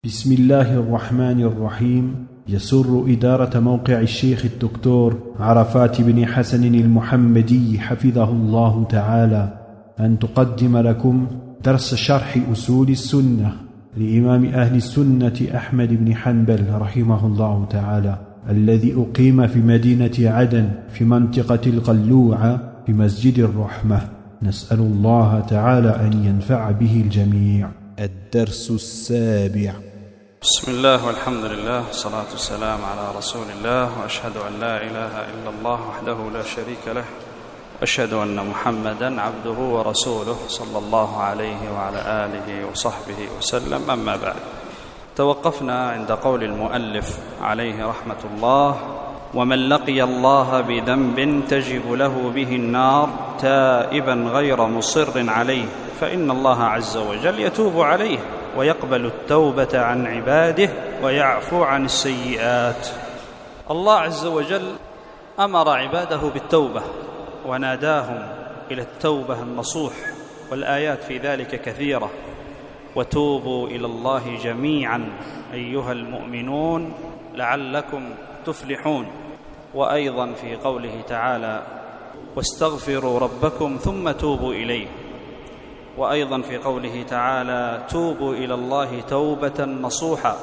بسم الله الرحمن الرحيم. يسر إدارة موقع الشيخ الدكتور عرفات بن حسن المحمدي حفظه الله تعالى أن تقدم لكم درس شرح أصول السنة لإمام أهل السنة أحمد بن حنبل رحمه الله تعالى، الذي أقيم في مدينة عدن في منطقة القلوعة في مسجد الرحمة. نسأل الله تعالى أن ينفع به الجميع. الدرس السابع. بسم الله والحمد لله والصلاة والسلام على رسول الله، وأشهد أن لا إله إلا الله وحده لا شريك له، وأشهد أن محمدا عبده ورسوله صلى الله عليه وعلى آله وصحبه وسلم. أما بعد، توقفنا عند قول المؤلف عليه رحمة الله: ومن لقي الله بذنب تجب له به النار تائبا غير مصر عليه فإن الله عز وجل يتوب عليه ويقبل التوبة عن عباده ويعفو عن السيئات. الله عز وجل أمر عباده بالتوبة وناداهم إلى التوبة النصوح، والآيات في ذلك كثيرة: وتوبوا إلى الله جميعا أيها المؤمنون لعلكم تفلحون. وأيضا في قوله تعالى: واستغفروا ربكم ثم توبوا إليه. وأيضا في قوله تعالى: توبوا إلى الله توبة نصوحا.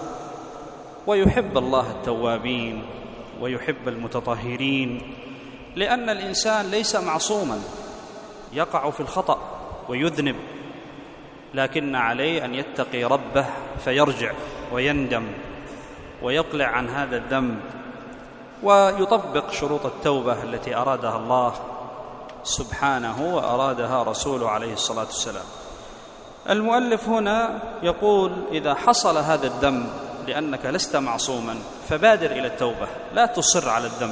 ويحب الله التوابين ويحب المتطهرين، لأن الإنسان ليس معصوما، يقع في الخطأ ويذنب، لكن عليه أن يتقي ربه فيرجع ويندم ويقلع عن هذا الذنب ويطبق شروط التوبة التي أرادها الله سبحانه وأرادها رسوله عليه الصلاة والسلام. المؤلف هنا يقول: إذا حصل هذا الذنب لأنك لست معصوما فبادر إلى التوبة، لا تصر على الذنب،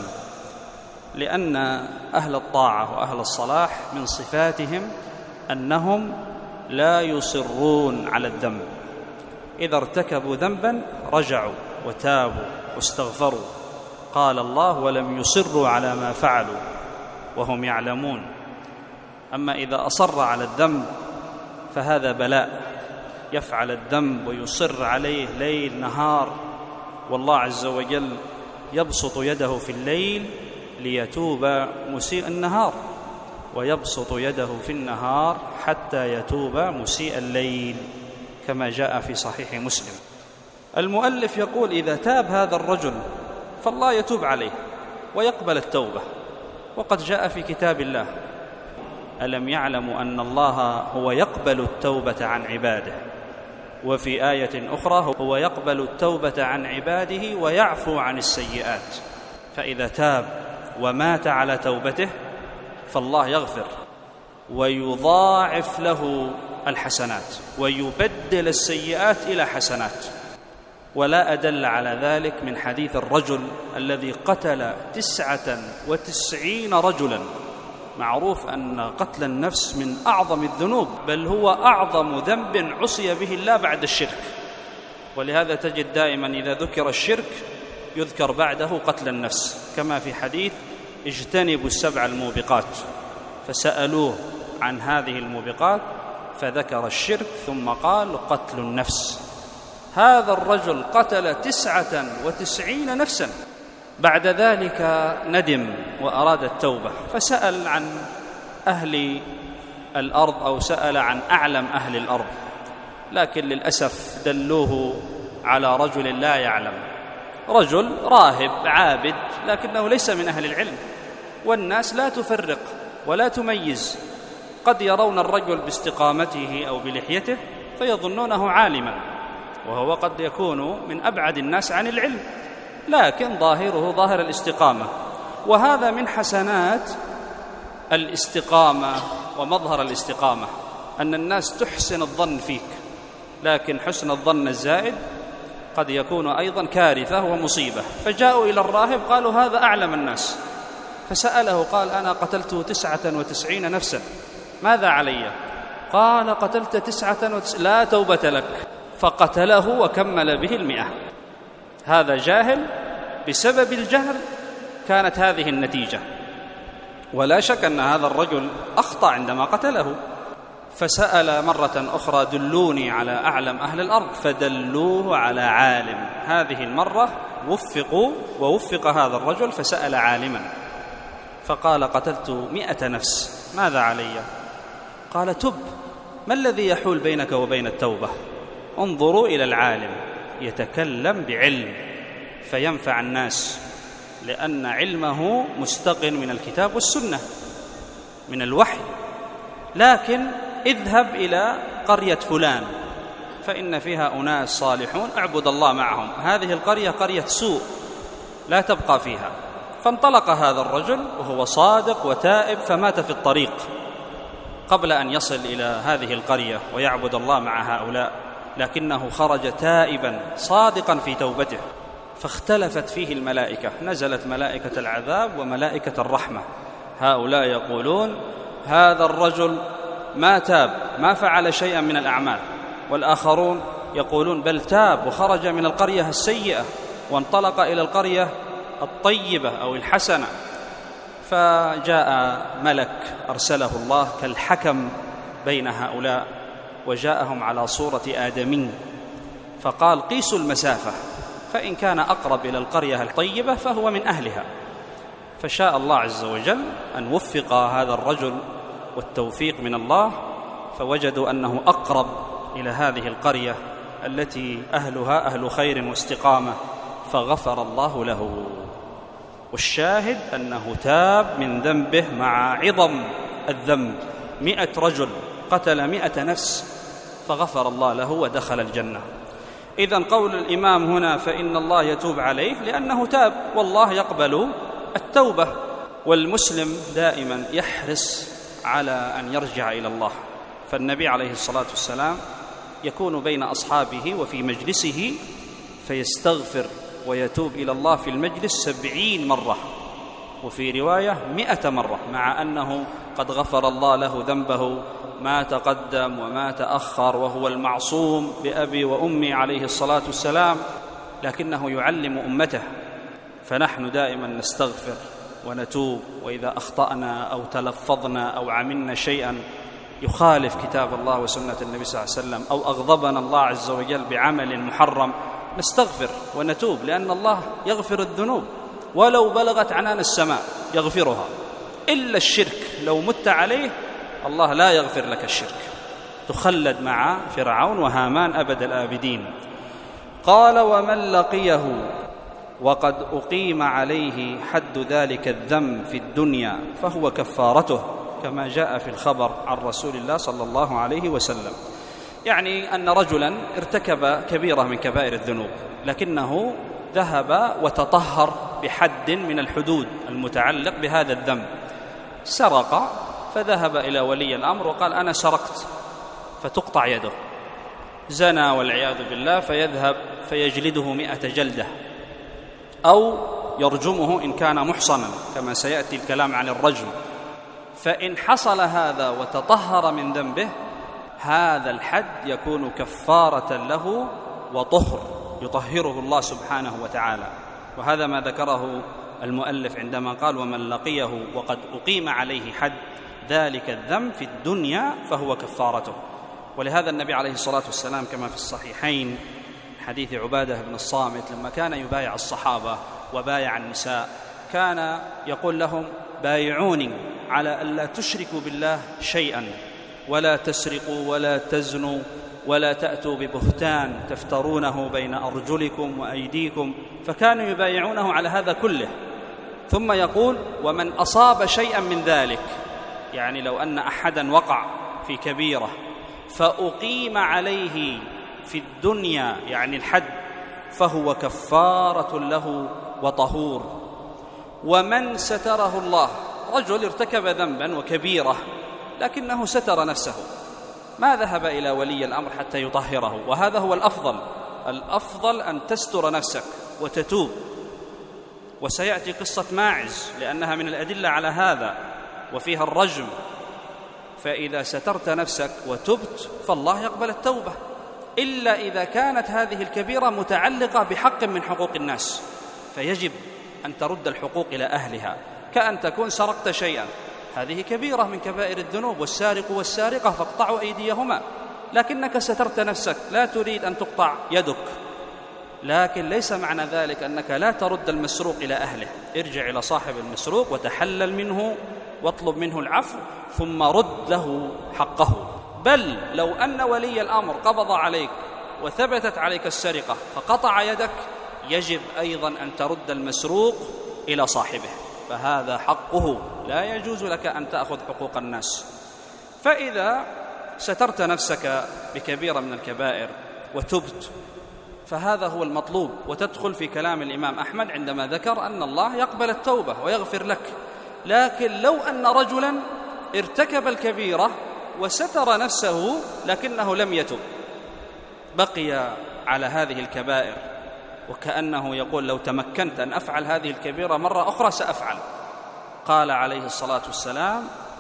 لأن أهل الطاعة وأهل الصلاح من صفاتهم أنهم لا يصرون على الذنب. إذا ارتكبوا ذنبا رجعوا وتابوا واستغفروا. قال الله: ولم يصروا على ما فعلوا وهم يعلمون. أما إذا أصر على الذنب فهذا بلاء، يفعل الذنب ويصر عليه ليل نهار، والله عز وجل يبسط يده في الليل ليتوب مسيء النهار، ويبسط يده في النهار حتى يتوب مسيء الليل، كما جاء في صحيح مسلم. المؤلف يقول: إذا تاب هذا الرجل فالله يتوب عليه ويقبل التوبة. وقد جاء في كتاب الله: ألم يعلموا أن الله هو يقبل التوبة عن عباده. وفي آية أخرى: هو يقبل التوبة عن عباده ويعفو عن السيئات. فإذا تاب ومات على توبته فالله يغفر ويضاعف له الحسنات ويبدل السيئات إلى حسنات. ولا أدل على ذلك من حديث الرجل الذي قتل 99 رجلا. معروف أن قتل النفس من أعظم الذنوب، بل هو أعظم ذنب عصي به الله بعد الشرك. ولهذا تجد دائما إذا ذكر الشرك يذكر بعده قتل النفس، كما في حديث: اجتنبوا السبع الموبقات. فسألوه عن هذه الموبقات فذكر الشرك ثم قال: قتل النفس. هذا الرجل قتل 99 نفسا. بعد ذلك ندم وأراد التوبة، فسأل عن أهل الأرض أو سأل عن أعلم أهل الأرض، لكن للأسف دلوه على رجل لا يعلم، رجل راهب عابد لكنه ليس من أهل العلم. والناس لا تفرق ولا تميز، قد يرون الرجل باستقامته أو بلحيته فيظنونه عالما، وهو قد يكون من أبعد الناس عن العلم، لكن ظاهره ظاهر الاستقامة. وهذا من حسنات الاستقامة ومظهر الاستقامة، أن الناس تحسن الظن فيك، لكن حسن الظن الزائد قد يكون أيضا كارثة ومصيبة. فجاءوا إلى الراهب قالوا: هذا أعلم الناس. فسأله قال: أنا قتلت 99 نفسا، ماذا علي؟ قال: قتلت 99، لا توبة لك. فقتله وكمل به 100. هذا جاهل، بسبب الجهل كانت هذه النتيجة. ولا شك أن هذا الرجل أخطأ عندما قتله، فسأل مرة أخرى دلوني على أعلم أهل الأرض، فدلوه على عالم. هذه المرة ووفق هذا الرجل فسأل عالما، فقال: قتلت 100 نفس، ماذا علي؟ قال: تب. ما الذي يحول بينك وبين التوبة؟ انظروا إلى العالم يتكلم بعلم فينفع الناس، لأن علمه مستقن من الكتاب والسنة من الوحي. لكن اذهب إلى قرية فلان فإن فيها أناس صالحون اعبد الله معهم، هذه القرية قرية سوء لا تبقى فيها. فانطلق هذا الرجل وهو صادق وتائب فمات في الطريق قبل أن يصل إلى هذه القرية ويعبد الله مع هؤلاء، لكنه خرج تائبا صادقا في توبته. فاختلفت فيه الملائكة، نزلت ملائكة العذاب وملائكة الرحمة. هؤلاء يقولون: هذا الرجل ما تاب، ما فعل شيئا من الأعمال. والآخرون يقولون: بل تاب وخرج من القرية السيئة وانطلق إلى القرية الطيبة أو الحسنة. فجاء ملك أرسله الله كالحكم بين هؤلاء، وجاءهم على صورة آدمي، فقال: قيسوا المسافة، فإن كان أقرب إلى القرية الطيبة فهو من أهلها. فشاء الله عز وجل أن وفق هذا الرجل والتوفيق من الله، فوجدوا أنه أقرب إلى هذه القرية التي أهلها أهل خير واستقامة، فغفر الله له. والشاهد أنه تاب من ذنبه مع عظم الذنب. 100 رجل قتل 100 نفس فغفر الله له ودخل الجنة. إذن قول الإمام هنا فإن الله يتوب عليه لأنه تاب، والله يقبل التوبة. والمسلم دائما يحرص على أن يرجع إلى الله. فالنبي عليه الصلاة والسلام يكون بين أصحابه وفي مجلسه فيستغفر ويتوب إلى الله في المجلس 70 مرة، وفي رواية 100 مرة، مع أنه قد غفر الله له ذنبه ما تقدم وما تأخر، وهو المعصوم بأبي وأمي عليه الصلاة والسلام، لكنه يعلم أمته. فنحن دائما نستغفر ونتوب، وإذا أخطأنا أو تلفظنا أو عملنا شيئا يخالف كتاب الله وسنة النبي صلى الله عليه وسلم، أو أغضبنا الله عز وجل بعمل محرم، نستغفر ونتوب، لأن الله يغفر الذنوب ولو بلغت عنان السماء يغفرها، إلا الشرك لو مت عليه الله لا يغفر لك الشرك، تخلد مع فرعون وهامان أبد الآبدين. قال: ومن لقيه وقد أقيم عليه حد ذلك الذنب في الدنيا فهو كفارته، كما جاء في الخبر عن رسول الله صلى الله عليه وسلم. يعني أن رجلا ارتكب كبيرة من كبائر الذنوب، لكنه ذهب وتطهر بحد من الحدود المتعلق بهذا الذنب. سرق فذهب إلى ولي الأمر وقال: أنا سرقت، فتقطع يده. زنى والعياذ بالله فيذهب فيجلده 100 جلدة، أو يرجمه إن كان محصنا، كما سيأتي الكلام عن الرجم. فإن حصل هذا وتطهر من ذنبه، هذا الحد يكون كفارة له وطهر يطهره الله سبحانه وتعالى. وهذا ما ذكره المؤلف عندما قال: ومن لقيه وقد أقيم عليه حد ذلك الذنب في الدنيا فهو كفارته. ولهذا النبي عليه الصلاة والسلام كما في الصحيحين حديث عبادة بن الصامت لما كان يبايع الصحابة وبايع النساء، كان يقول لهم: بايعوني على ألا تشركوا بالله شيئا، ولا تسرقوا ولا تزنوا ولا تأتوا ببهتان تفترونه بين أرجلكم وأيديكم. فكانوا يبايعونه على هذا كله. ثم يقول: ومن أصاب شيئا من ذلك، يعني لو أن أحدا وقع في كبيرة فأقيم عليه في الدنيا يعني الحد، فهو كفارة له وطهور. ومن ستره الله، رجل ارتكب ذنبا وكبيرة لكنه ستر نفسه، ما ذهب إلى ولي الأمر حتى يطهره، وهذا هو الأفضل. الأفضل أن تستر نفسك وتتوب. وسيأتي قصة ماعز لأنها من الأدلة على هذا، وفيها الرجم. فإذا سترت نفسك وتبت فالله يقبل التوبة، إلا إذا كانت هذه الكبيرة متعلقة بحق من حقوق الناس، فيجب أن ترد الحقوق إلى أهلها، كأن تكون سرقت شيئا، هذه كبيرة من كبائر الذنوب، والسارق والسارقة فاقطعوا أيديهما، لكنك سترت نفسك، لا تريد أن تقطع يدك، لكن ليس معنى ذلك أنك لا ترد المسروق إلى أهله. ارجع إلى صاحب المسروق وتحلل منه واطلب منه العفو، ثم رد له حقه. بل لو أن ولي الأمر قبض عليك وثبتت عليك السرقة فقطع يدك، يجب أيضا أن ترد المسروق إلى صاحبه، فهذا حقه، لا يجوز لك أن تأخذ حقوق الناس. فإذا سترت نفسك بكبيرة من الكبائر وتبت، فهذا هو المطلوب. وتدخل في كلام الإمام أحمد عندما ذكر أن الله يقبل التوبة ويغفر لك. لكن لو أن رجلا ارتكب الكبيرة وستر نفسه لكنه لم يتب، بقي على هذه الكبائر، وكأنه يقول لو تمكنت أن أفعل هذه الكبيرة مرة أخرى سأفعل. قال عليه الصلاة والسلام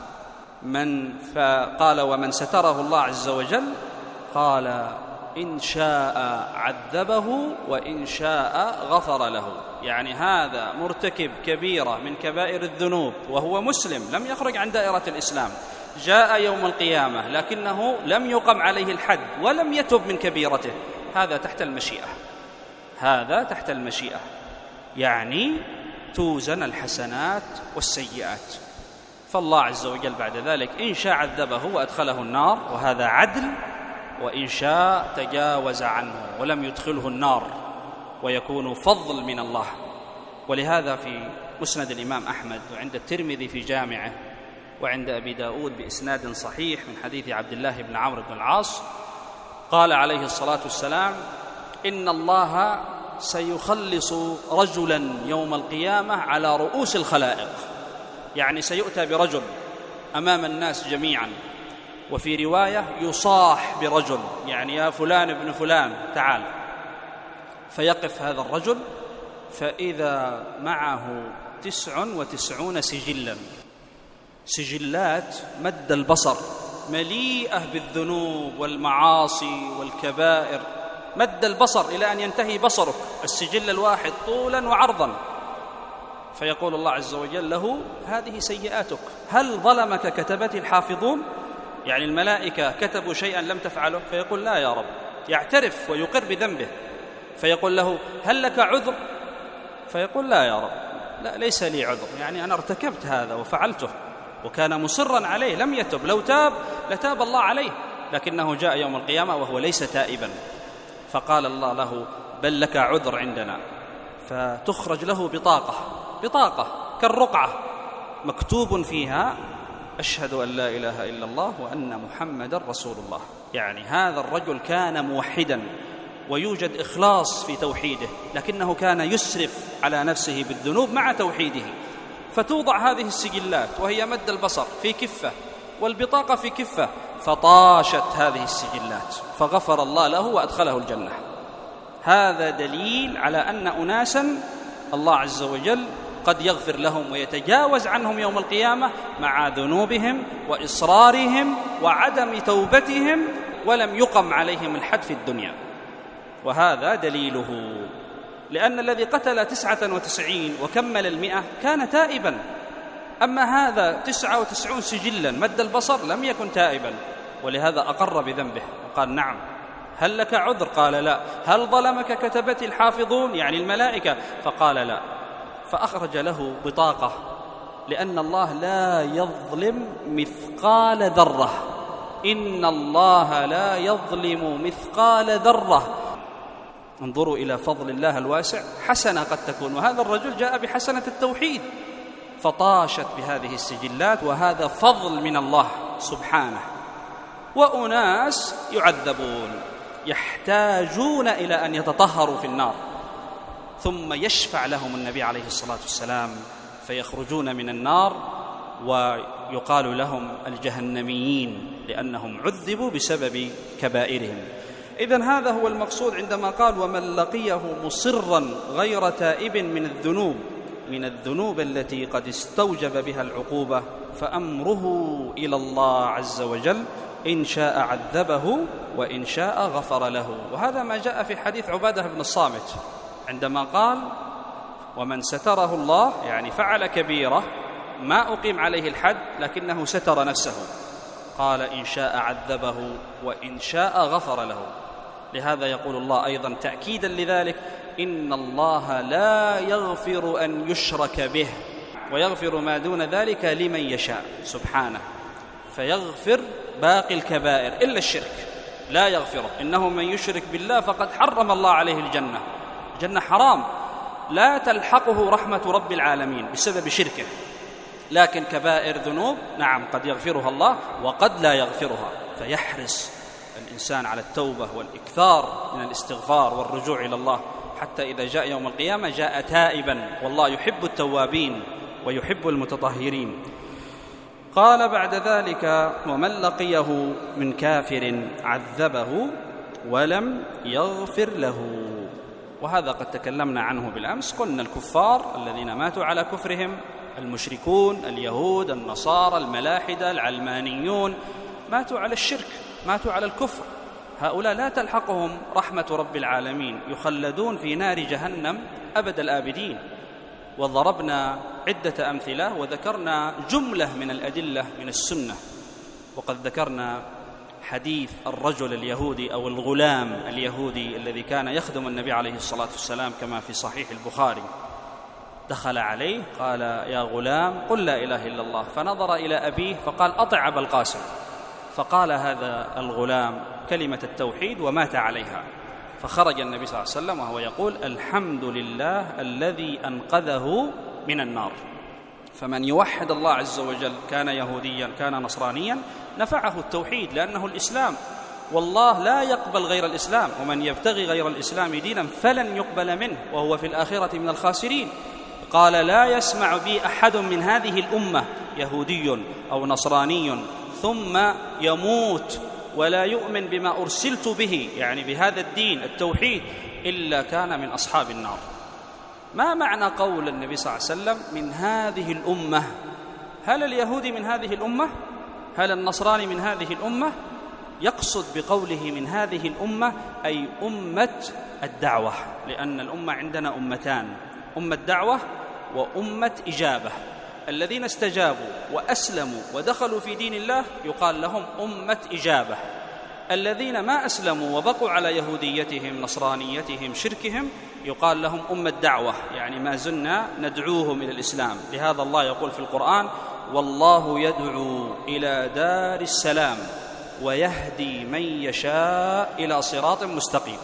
قال ومن ستره الله عز وجل، قال إن شاء عذبه وإن شاء غفر له. يعني هذا مرتكب كبيرة من كبائر الذنوب وهو مسلم، لم يخرج عن دائرة الإسلام، جاء يوم القيامة لكنه لم يقم عليه الحد ولم يتب من كبيرته، هذا تحت المشيئة، هذا تحت المشيئة، يعني توزن الحسنات والسيئات. فالله عز وجل بعد ذلك إن شاء عذبه وأدخله النار، وهذا عدل، وإن شاء تجاوز عنه ولم يدخله النار، ويكون فضل من الله. ولهذا في مسند الإمام أحمد وعند الترمذي في جامعه وعند أبي داود بإسناد صحيح من حديث عبد الله بن عمرو بن العاص قال عليه الصلاة والسلام إن الله سيخلص رجلا يوم القيامة على رؤوس الخلائق، يعني سيؤتى برجل أمام الناس جميعا، وفي رواية يصاح برجل، يعني يا فلان ابن فلان تعال، فيقف هذا الرجل فإذا معه 99 سجلا، سجلات مد البصر، مليئة بالذنوب والمعاصي والكبائر، مد البصر إلى أن ينتهي بصرك، السجل الواحد طولا وعرضا. فيقول الله عز وجل له هذه سيئاتك، هل ظلمك كتبتي الحافظون؟ يعني الملائكة كتبوا شيئا لم تفعله؟ فيقول لا يا رب، يعترف ويقر بذنبه. فيقول له هل لك عذر؟ فيقول لا يا رب، لا ليس لي عذر، يعني أنا ارتكبت هذا وفعلته، وكان مصرا عليه لم يتب، لو تاب لتاب الله عليه، لكنه جاء يوم القيامة وهو ليس تائبا. فقال الله له بل لك عذر عندنا، فتخرج له بطاقة كالرقعة مكتوب فيها أشهد أن لا إله إلا الله وأن محمدا رسول الله. يعني هذا الرجل كان موحدا ويوجد إخلاص في توحيده، لكنه كان يسرف على نفسه بالذنوب مع توحيده. فتوضع هذه السجلات وهي مد البصر في كفة والبطاقة في كفة، فطاشت هذه السجلات فغفر الله له وأدخله الجنة. هذا دليل على أن أناسا الله عز وجل قد يغفر لهم ويتجاوز عنهم يوم القيامة مع ذنوبهم وإصرارهم وعدم توبتهم، ولم يقم عليهم الحد في الدنيا. وهذا دليله، لأن الذي قتل 99 وكمل 100 كان تائبا، أما هذا 99 سجلا مد البصر لم يكن تائبا، ولهذا أقر بذنبه وقال نعم. هل لك عذر؟ قال لا. هل ظلمك كتبتي الحافظون، يعني الملائكة؟ فقال لا. فأخرج له بطاقة، لأن الله لا يظلم مثقال ذرة، إن الله لا يظلم مثقال ذرة. انظروا إلى فضل الله الواسع، حسنة قد تكون، وهذا الرجل جاء بحسنة التوحيد فطاشت بهذه السجلات، وهذا فضل من الله سبحانه. وأناس يعذبون يحتاجون إلى أن يتطهروا في النار، ثم يشفع لهم النبي عليه الصلاة والسلام فيخرجون من النار، ويقال لهم الجهنميين لأنهم عذبوا بسبب كبائرهم. إذن هذا هو المقصود عندما قال ومن لقيه مصرا غير تائب من الذنوب التي قد استوجب بها العقوبة، فأمره إلى الله عز وجل، إن شاء عذبه وإن شاء غفر له. وهذا ما جاء في حديث عبادة بن الصامت عندما قال ومن ستره الله، يعني فعل كبيرة ما أقيم عليه الحد لكنه ستر نفسه، قال إن شاء عذبه وإن شاء غفر له. لهذا يقول الله أيضا تأكيدا لذلك: إن الله لا يغفر أن يشرك به ويغفر ما دون ذلك لمن يشاء سبحانه، فيغفر باقي الكبائر إلا الشرك لا يغفره، إنه من يشرك بالله فقد حرم الله عليه الجنة. الجنة حرام، لا تلحقه رحمة رب العالمين بسبب شركه، لكن كبائر ذنوب نعم قد يغفرها الله وقد لا يغفرها، فيحرص الإنسان على التوبة والإكثار من الاستغفار والرجوع إلى الله، حتى إذا جاء يوم القيامة جاء تائبا، والله يحب التوابين ويحب المتطهرين. قال بعد ذلك: ومن لقيه من كافر عذبه ولم يغفر له. وهذا قد تكلمنا عنه بالأمس، قلنا الكفار الذين ماتوا على كفرهم، المشركون اليهود النصارى الملاحدة العلمانيون، ماتوا على الشرك، ماتوا على الكفر، هؤلاء لا تلحقهم رحمة رب العالمين، يخلدون في نار جهنم أبد الآبدين. وضربنا عدة أمثلة وذكرنا جملة من الأدلة من السنة، وقد ذكرنا حديث الرجل اليهودي أو الغلام اليهودي الذي كان يخدم النبي عليه الصلاة والسلام كما في صحيح البخاري، دخل عليه قال: يا غلام قل لا إله إلا الله، فنظر إلى أبيه فقال: أطع أبا القاسم، فقال هذا الغلام كلمة التوحيد ومات عليها، فخرج النبي صلى الله عليه وسلم وهو يقول: الحمد لله الذي أنقذه من النار. فمن يوحد الله عز وجل كان يهوديا كان نصرانيا نفعه التوحيد، لأنه الإسلام، والله لا يقبل غير الإسلام، ومن يبتغي غير الإسلام دينا فلن يقبل منه وهو في الآخرة من الخاسرين. قال: لا يسمع بي أحد من هذه الأمة يهودي أو نصراني ثم يموت ولا يؤمن بما أرسلت به، يعني بهذا الدين التوحيد، إلا كان من أصحاب النار. ما معنى قول النبي صلى الله عليه وسلم من هذه الأمة؟ هل اليهودي من هذه الأمة؟ هل النصراني من هذه الأمة؟ يقصد بقوله من هذه الأمة أي أمة الدعوة، لأن الأمة عندنا أمتان: أمة دعوة وأمة إجابة. الذين استجابوا وأسلموا ودخلوا في دين الله يقال لهم أمة إجابة، الذين ما أسلموا وبقوا على يهوديتهم نصرانيتهم شركهم يقال لهم أمة دعوة، يعني ما زلنا ندعوهم إلى الإسلام. لهذا الله يقول في القرآن: والله يدعو إلى دار السلام ويهدي من يشاء إلى صراط مستقيم.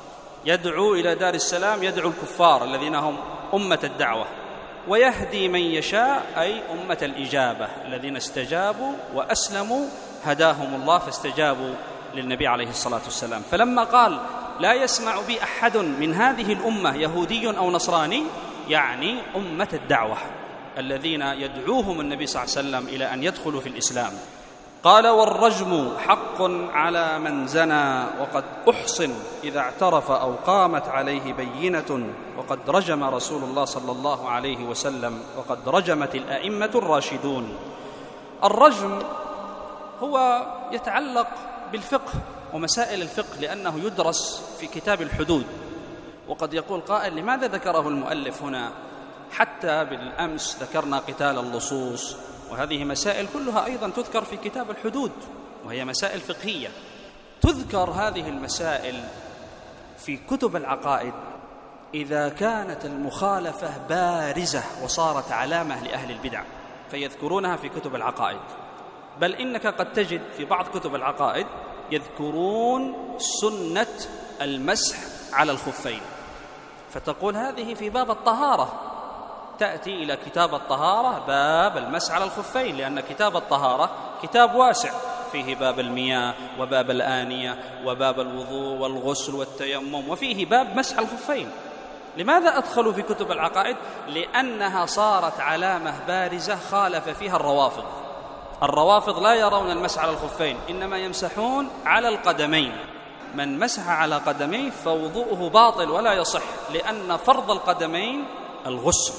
يدعو إلى دار السلام، يدعو الكفار الذين هم أمة الدعوة، ويهدي من يشاء أي أمة الإجابة، الذين استجابوا وأسلموا هداهم الله فاستجابوا للنبي عليه الصلاة والسلام. فلما قال: لا يسمع بي أحد من هذه الأمة يهودي أو نصراني، يعني أمة الدعوة الذين يدعوهم النبي صلى الله عليه وسلم إلى أن يدخلوا في الإسلام. قال: والرجم حق على من زنى وقد أحصن إذا اعترف أو قامت عليه بينة، وقد رجم رسول الله صلى الله عليه وسلم وقد رجمت الأئمة الراشدون. الرجم هو يتعلق بالفقه ومسائل الفقه، لأنه يدرس في كتاب الحدود. وقد يقول قائل: لماذا ذكره المؤلف هنا؟ حتى بالأمس ذكرنا قتال اللصوص، وهذه مسائل كلها أيضا تذكر في كتاب الحدود، وهي مسائل فقهية. تذكر هذه المسائل في كتب العقائد إذا كانت المخالفة بارزة وصارت علامة لأهل البدع، فيذكرونها في كتب العقائد. بل إنك قد تجد في بعض كتب العقائد يذكرون سنة المسح على الخفين، فتقول هذه في باب الطهارة، تأتي إلى كتاب الطهارة باب المسح على الخفين، لأن كتاب الطهارة كتاب واسع، فيه باب المياه وباب الآنية وباب الوضوء والغسل والتيمم، وفيه باب مسح الخفين. لماذا أدخلوا في كتب العقائد؟ لأنها صارت علامة بارزة خالف فيها الروافض. الروافض لا يرون المسح على الخفين، إنما يمسحون على القدمين. من مسح على قدميه فوضوءه باطل ولا يصح، لأن فرض القدمين الغسل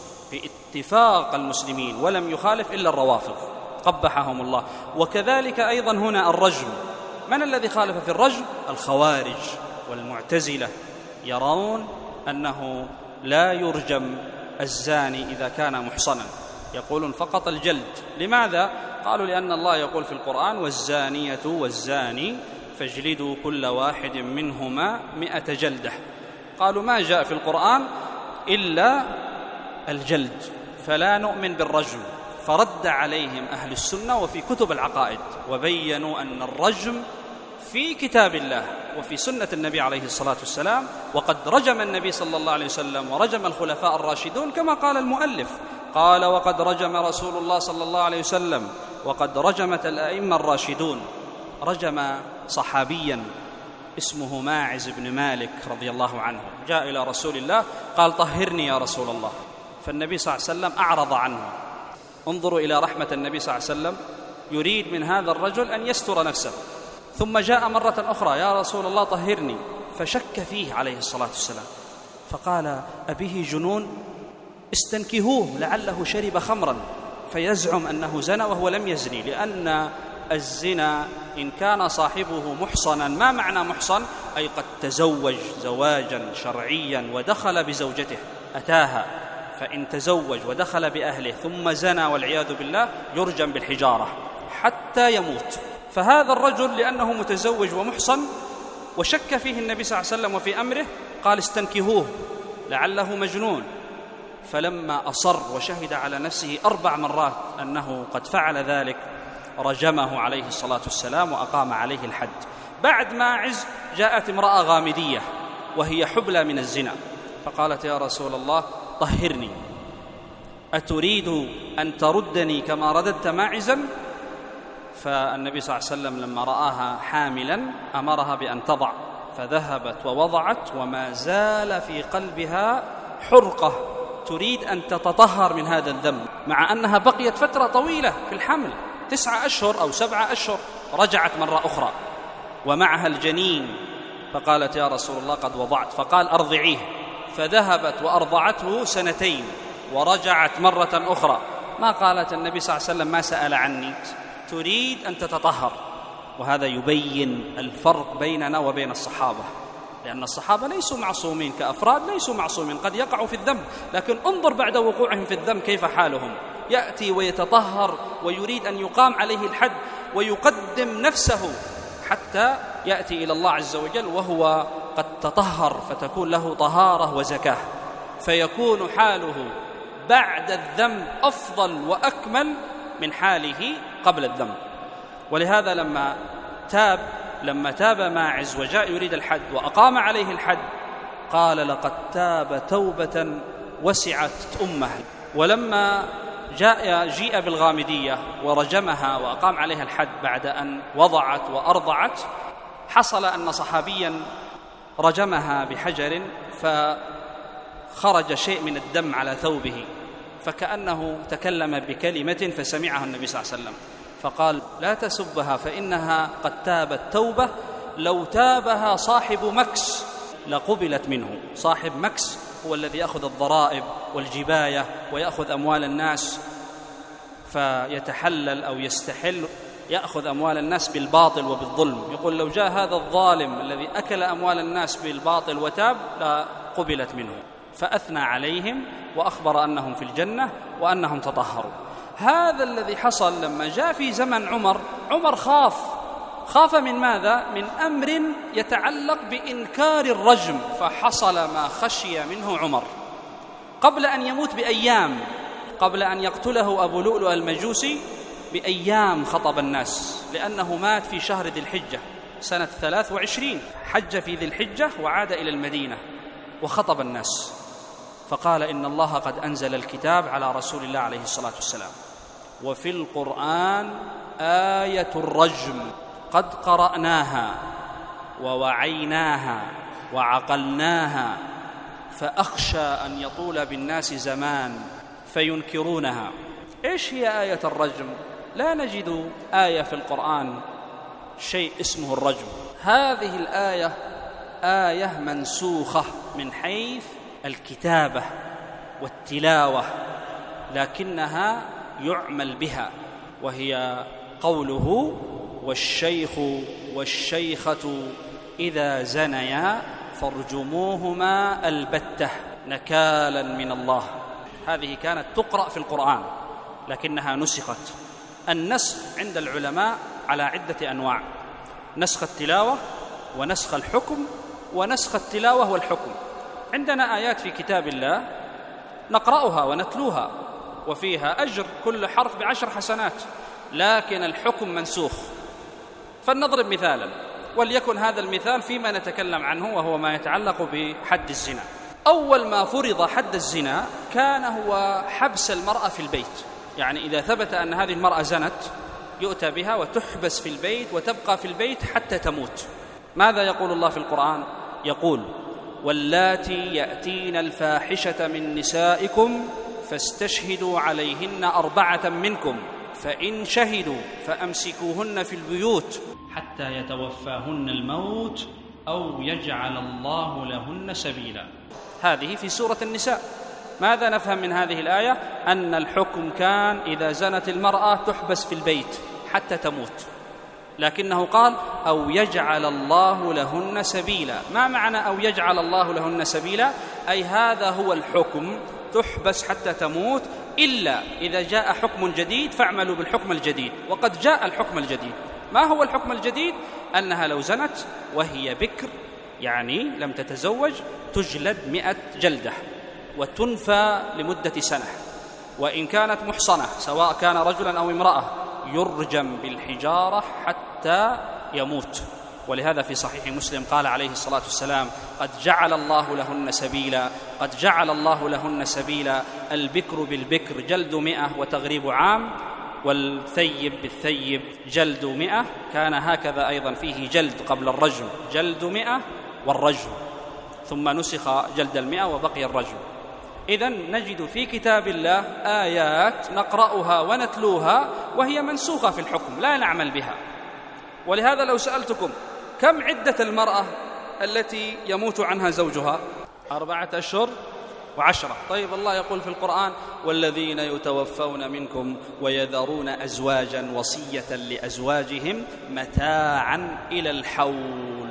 باتفاق المسلمين، ولم يخالف إلا الروافض قبحهم الله. وكذلك أيضا هنا الرجم، من الذي خالف في الرجم؟ الخوارج والمعتزلة، يرون أنه لا يرجم الزاني إذا كان محصنا، يقولون فقط الجلد. لماذا؟ قالوا لأن الله يقول في القرآن: والزانية والزاني فاجلدوا كل واحد منهما 100 جلدة. قالوا ما جاء في القرآن إلا الجلد، فلا نؤمن بالرجم. فرد عليهم أهل السنة وفي كتب العقائد، وبينوا أن الرجم في كتاب الله وفي سنة النبي عليه الصلاة والسلام، وقد رجم النبي صلى الله عليه وسلم ورجم الخلفاء الراشدون كما قال المؤلف، قال: وقد رجم رسول الله صلى الله عليه وسلم وقد رجمت الأئمة الراشدون. رجم صحابيا اسمه ماعز بن مالك رضي الله عنه، جاء إلى رسول الله قال: طهرني يا رسول الله. فالنبي صلى الله عليه وسلم أعرض عنه. انظروا إلى رحمة النبي صلى الله عليه وسلم، يريد من هذا الرجل أن يستر نفسه. ثم جاء مرة أخرى: يا رسول الله طهرني. فشك فيه عليه الصلاة والسلام، فقال: أبه جنون؟ استنكهوه لعله شرب خمرا فيزعم أنه زنى وهو لم يزني، لأن الزنا إن كان صاحبه محصنا. ما معنى محصن؟ أي قد تزوج زواجا شرعيا ودخل بزوجته أتاها، فإن تزوج ودخل بأهله ثم زنى والعياذ بالله يرجم بالحجارة حتى يموت. فهذا الرجل لأنه متزوج ومحصن وشك فيه النبي صلى الله عليه وسلم وفي أمره، قال: استنكهوه لعله مجنون. فلما أصر وشهد على نفسه 4 مرات أنه قد فعل ذلك، رجمه عليه الصلاة والسلام وأقام عليه الحد. بعد ماعز جاءت امرأة غامدية وهي حبلى من الزنا، فقالت: يا رسول الله طهرني، أتريد أن تردني كما رددت ماعزا؟ فالنبي صلى الله عليه وسلم لما رآها حاملا أمرها بأن تضع، فذهبت ووضعت، وما زال في قلبها حرقة تريد أن تتطهر من هذا الذنب، مع أنها بقيت فترة طويلة في الحمل 9 أشهر أو 7 أشهر. رجعت مرة أخرى ومعها الجنين، فقالت: يا رسول الله قد وضعت. فقال: أرضعيه. فذهبت وأرضعته 2 سنين ورجعت مرة أخرى. ما قالت النبي صلى الله عليه وسلم: ما سأل عني، تريد أن تتطهر. وهذا يبين الفرق بيننا وبين الصحابة، لأن الصحابة ليسوا معصومين كأفراد، ليسوا معصومين، قد يقعوا في الذنب، لكن انظر بعد وقوعهم في الذنب كيف حالهم. يأتي ويتطهر ويريد أن يقام عليه الحد ويقدم نفسه حتى يأتي إلى الله عز وجل وهو قد تطهر، فتكون له طهارة وزكاة، فيكون حاله بعد الذنب أفضل وأكمل من حاله قبل الذنب. ولهذا لما تاب ماعز وجاء يريد الحد وأقام عليه الحد، قال: لقد تاب توبة وسعت أمه. ولما جيء بالغامدية ورجمها وأقام عليها الحد بعد أن وضعت وأرضعت، حصل أن صحابيا رجمها بحجر فخرج شيء من الدم على ثوبه، فكأنه تكلم بكلمة فسمعها النبي صلى الله عليه وسلم، فقال: لا تسبها فإنها قد تابت توبة لو تابها صاحب مكس لقبلت منه. صاحب مكس هو الذي يأخذ الضرائب والجباية ويأخذ أموال الناس فيتحلل أو يستحل، يأخذ أموال الناس بالباطل وبالظلم. يقول: لو جاء هذا الظالم الذي أكل أموال الناس بالباطل وتاب لقبلت منه. فأثنى عليهم وأخبر أنهم في الجنة وأنهم تطهروا. هذا الذي حصل لما جاء في زمن عمر خاف من ماذا؟ من أمر يتعلق بإنكار الرجم، فحصل ما خشي منه عمر. قبل أن يموت بأيام، قبل أن يقتله أبو لؤلؤ المجوسي بأيام، خطب الناس، لأنه مات في شهر ذي الحجة سنة 23، حج في ذي الحجة وعاد إلى المدينة وخطب الناس، فقال: إن الله قد أنزل الكتاب على رسول الله عليه الصلاة والسلام، وفي القرآن آية الرجم قد قرأناها ووعيناها وعقلناها، فأخشى أن يطول بالناس زمان فينكرونها. إيش هي آية الرجم؟ لا نجد آية في القرآن شيء اسمه الرجم. هذه الآية آية منسوخة من حيث الكتابة والتلاوة، لكنها يعمل بها، وهي قوله: والشيخ والشيخة إذا زنيا فارجموهما البتة نكالا من الله. هذه كانت تقرأ في القرآن، لكنها نسخت. النسخ عند العلماء على عدة أنواع: نسخ التلاوة، ونسخ الحكم، ونسخ التلاوة والحكم. عندنا آيات في كتاب الله نقرأها ونتلوها وفيها أجر كل حرف ب10 حسنات، لكن الحكم منسوخ. فلنضرب مثالا، وليكن هذا المثال فيما نتكلم عنه، وهو ما يتعلق بحد الزنا. أول ما فرض حد الزنا كان هو حبس المرأة في البيت، يعني إذا ثبت أن هذه المرأة زنت يؤتى بها وتحبس في البيت وتبقى في البيت حتى تموت. ماذا يقول الله في القرآن؟ يقول: واللاتي يأتين الفاحشة من نسائكم فاستشهدوا عليهن 4 منكم فإن شهدوا فأمسكوهن في البيوت حتى يتوفاهن الموت أو يجعل الله لهن سبيلا. هذه في سورة النساء. ماذا نفهم من هذه الآية؟ أن الحكم كان إذا زنت المرأة تحبس في البيت حتى تموت، لكنه قال: أو يجعل الله لهن سبيلا. ما معنى أو يجعل الله لهن سبيلا؟ أي هذا هو الحكم، تحبس حتى تموت، إلا إذا جاء حكم جديد فاعملوا بالحكم الجديد. وقد جاء الحكم الجديد. ما هو الحكم الجديد؟ أنها لو زنت وهي بكر، يعني لم تتزوج، تجلد 100 جلدة وتنفى لمدة سنة، وإن كانت محصنة سواء كان رجلا أو امرأة يرجم بالحجارة حتى يموت. ولهذا في صحيح مسلم قال عليه الصلاة والسلام: قد جعل الله لهن سبيلا، قد جعل الله لهن سبيلا. البكر بالبكر جلد 100 وتغريب عام، والثيب بالثيب جلد 100. كان هكذا أيضا فيه جلد قبل الرجم، جلد 100 والرجم، ثم نسخ جلد 100 وبقي الرجم. إذن نجد في كتاب الله آيات نقرأها ونتلوها وهي منسوخة في الحكم، لا نعمل بها. ولهذا لو سألتكم كم عدة المرأة التي يموت عنها زوجها؟ 4 أشهر و10. طيب الله يقول في القرآن: والذين يتوفون منكم ويذرون أزواجا وصية لأزواجهم متاعا إلى الحول.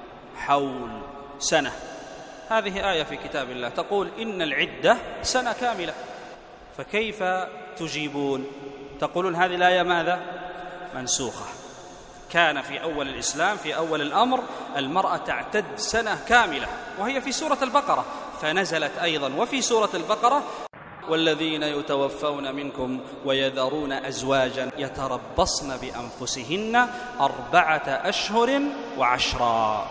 حول سنة. هذه آية في كتاب الله تقول إن العدة سنة كاملة، فكيف تجيبون؟ تقولون هذه الآية ماذا؟ منسوخة. كان في أول الإسلام، في أول الأمر، المرأة تعتد سنة كاملة، وهي في سورة البقرة، فنزلت أيضا وفي سورة البقرة: والذين يتوفون منكم ويذرون أزواجا يتربصن بأنفسهن 4 أشهر و10.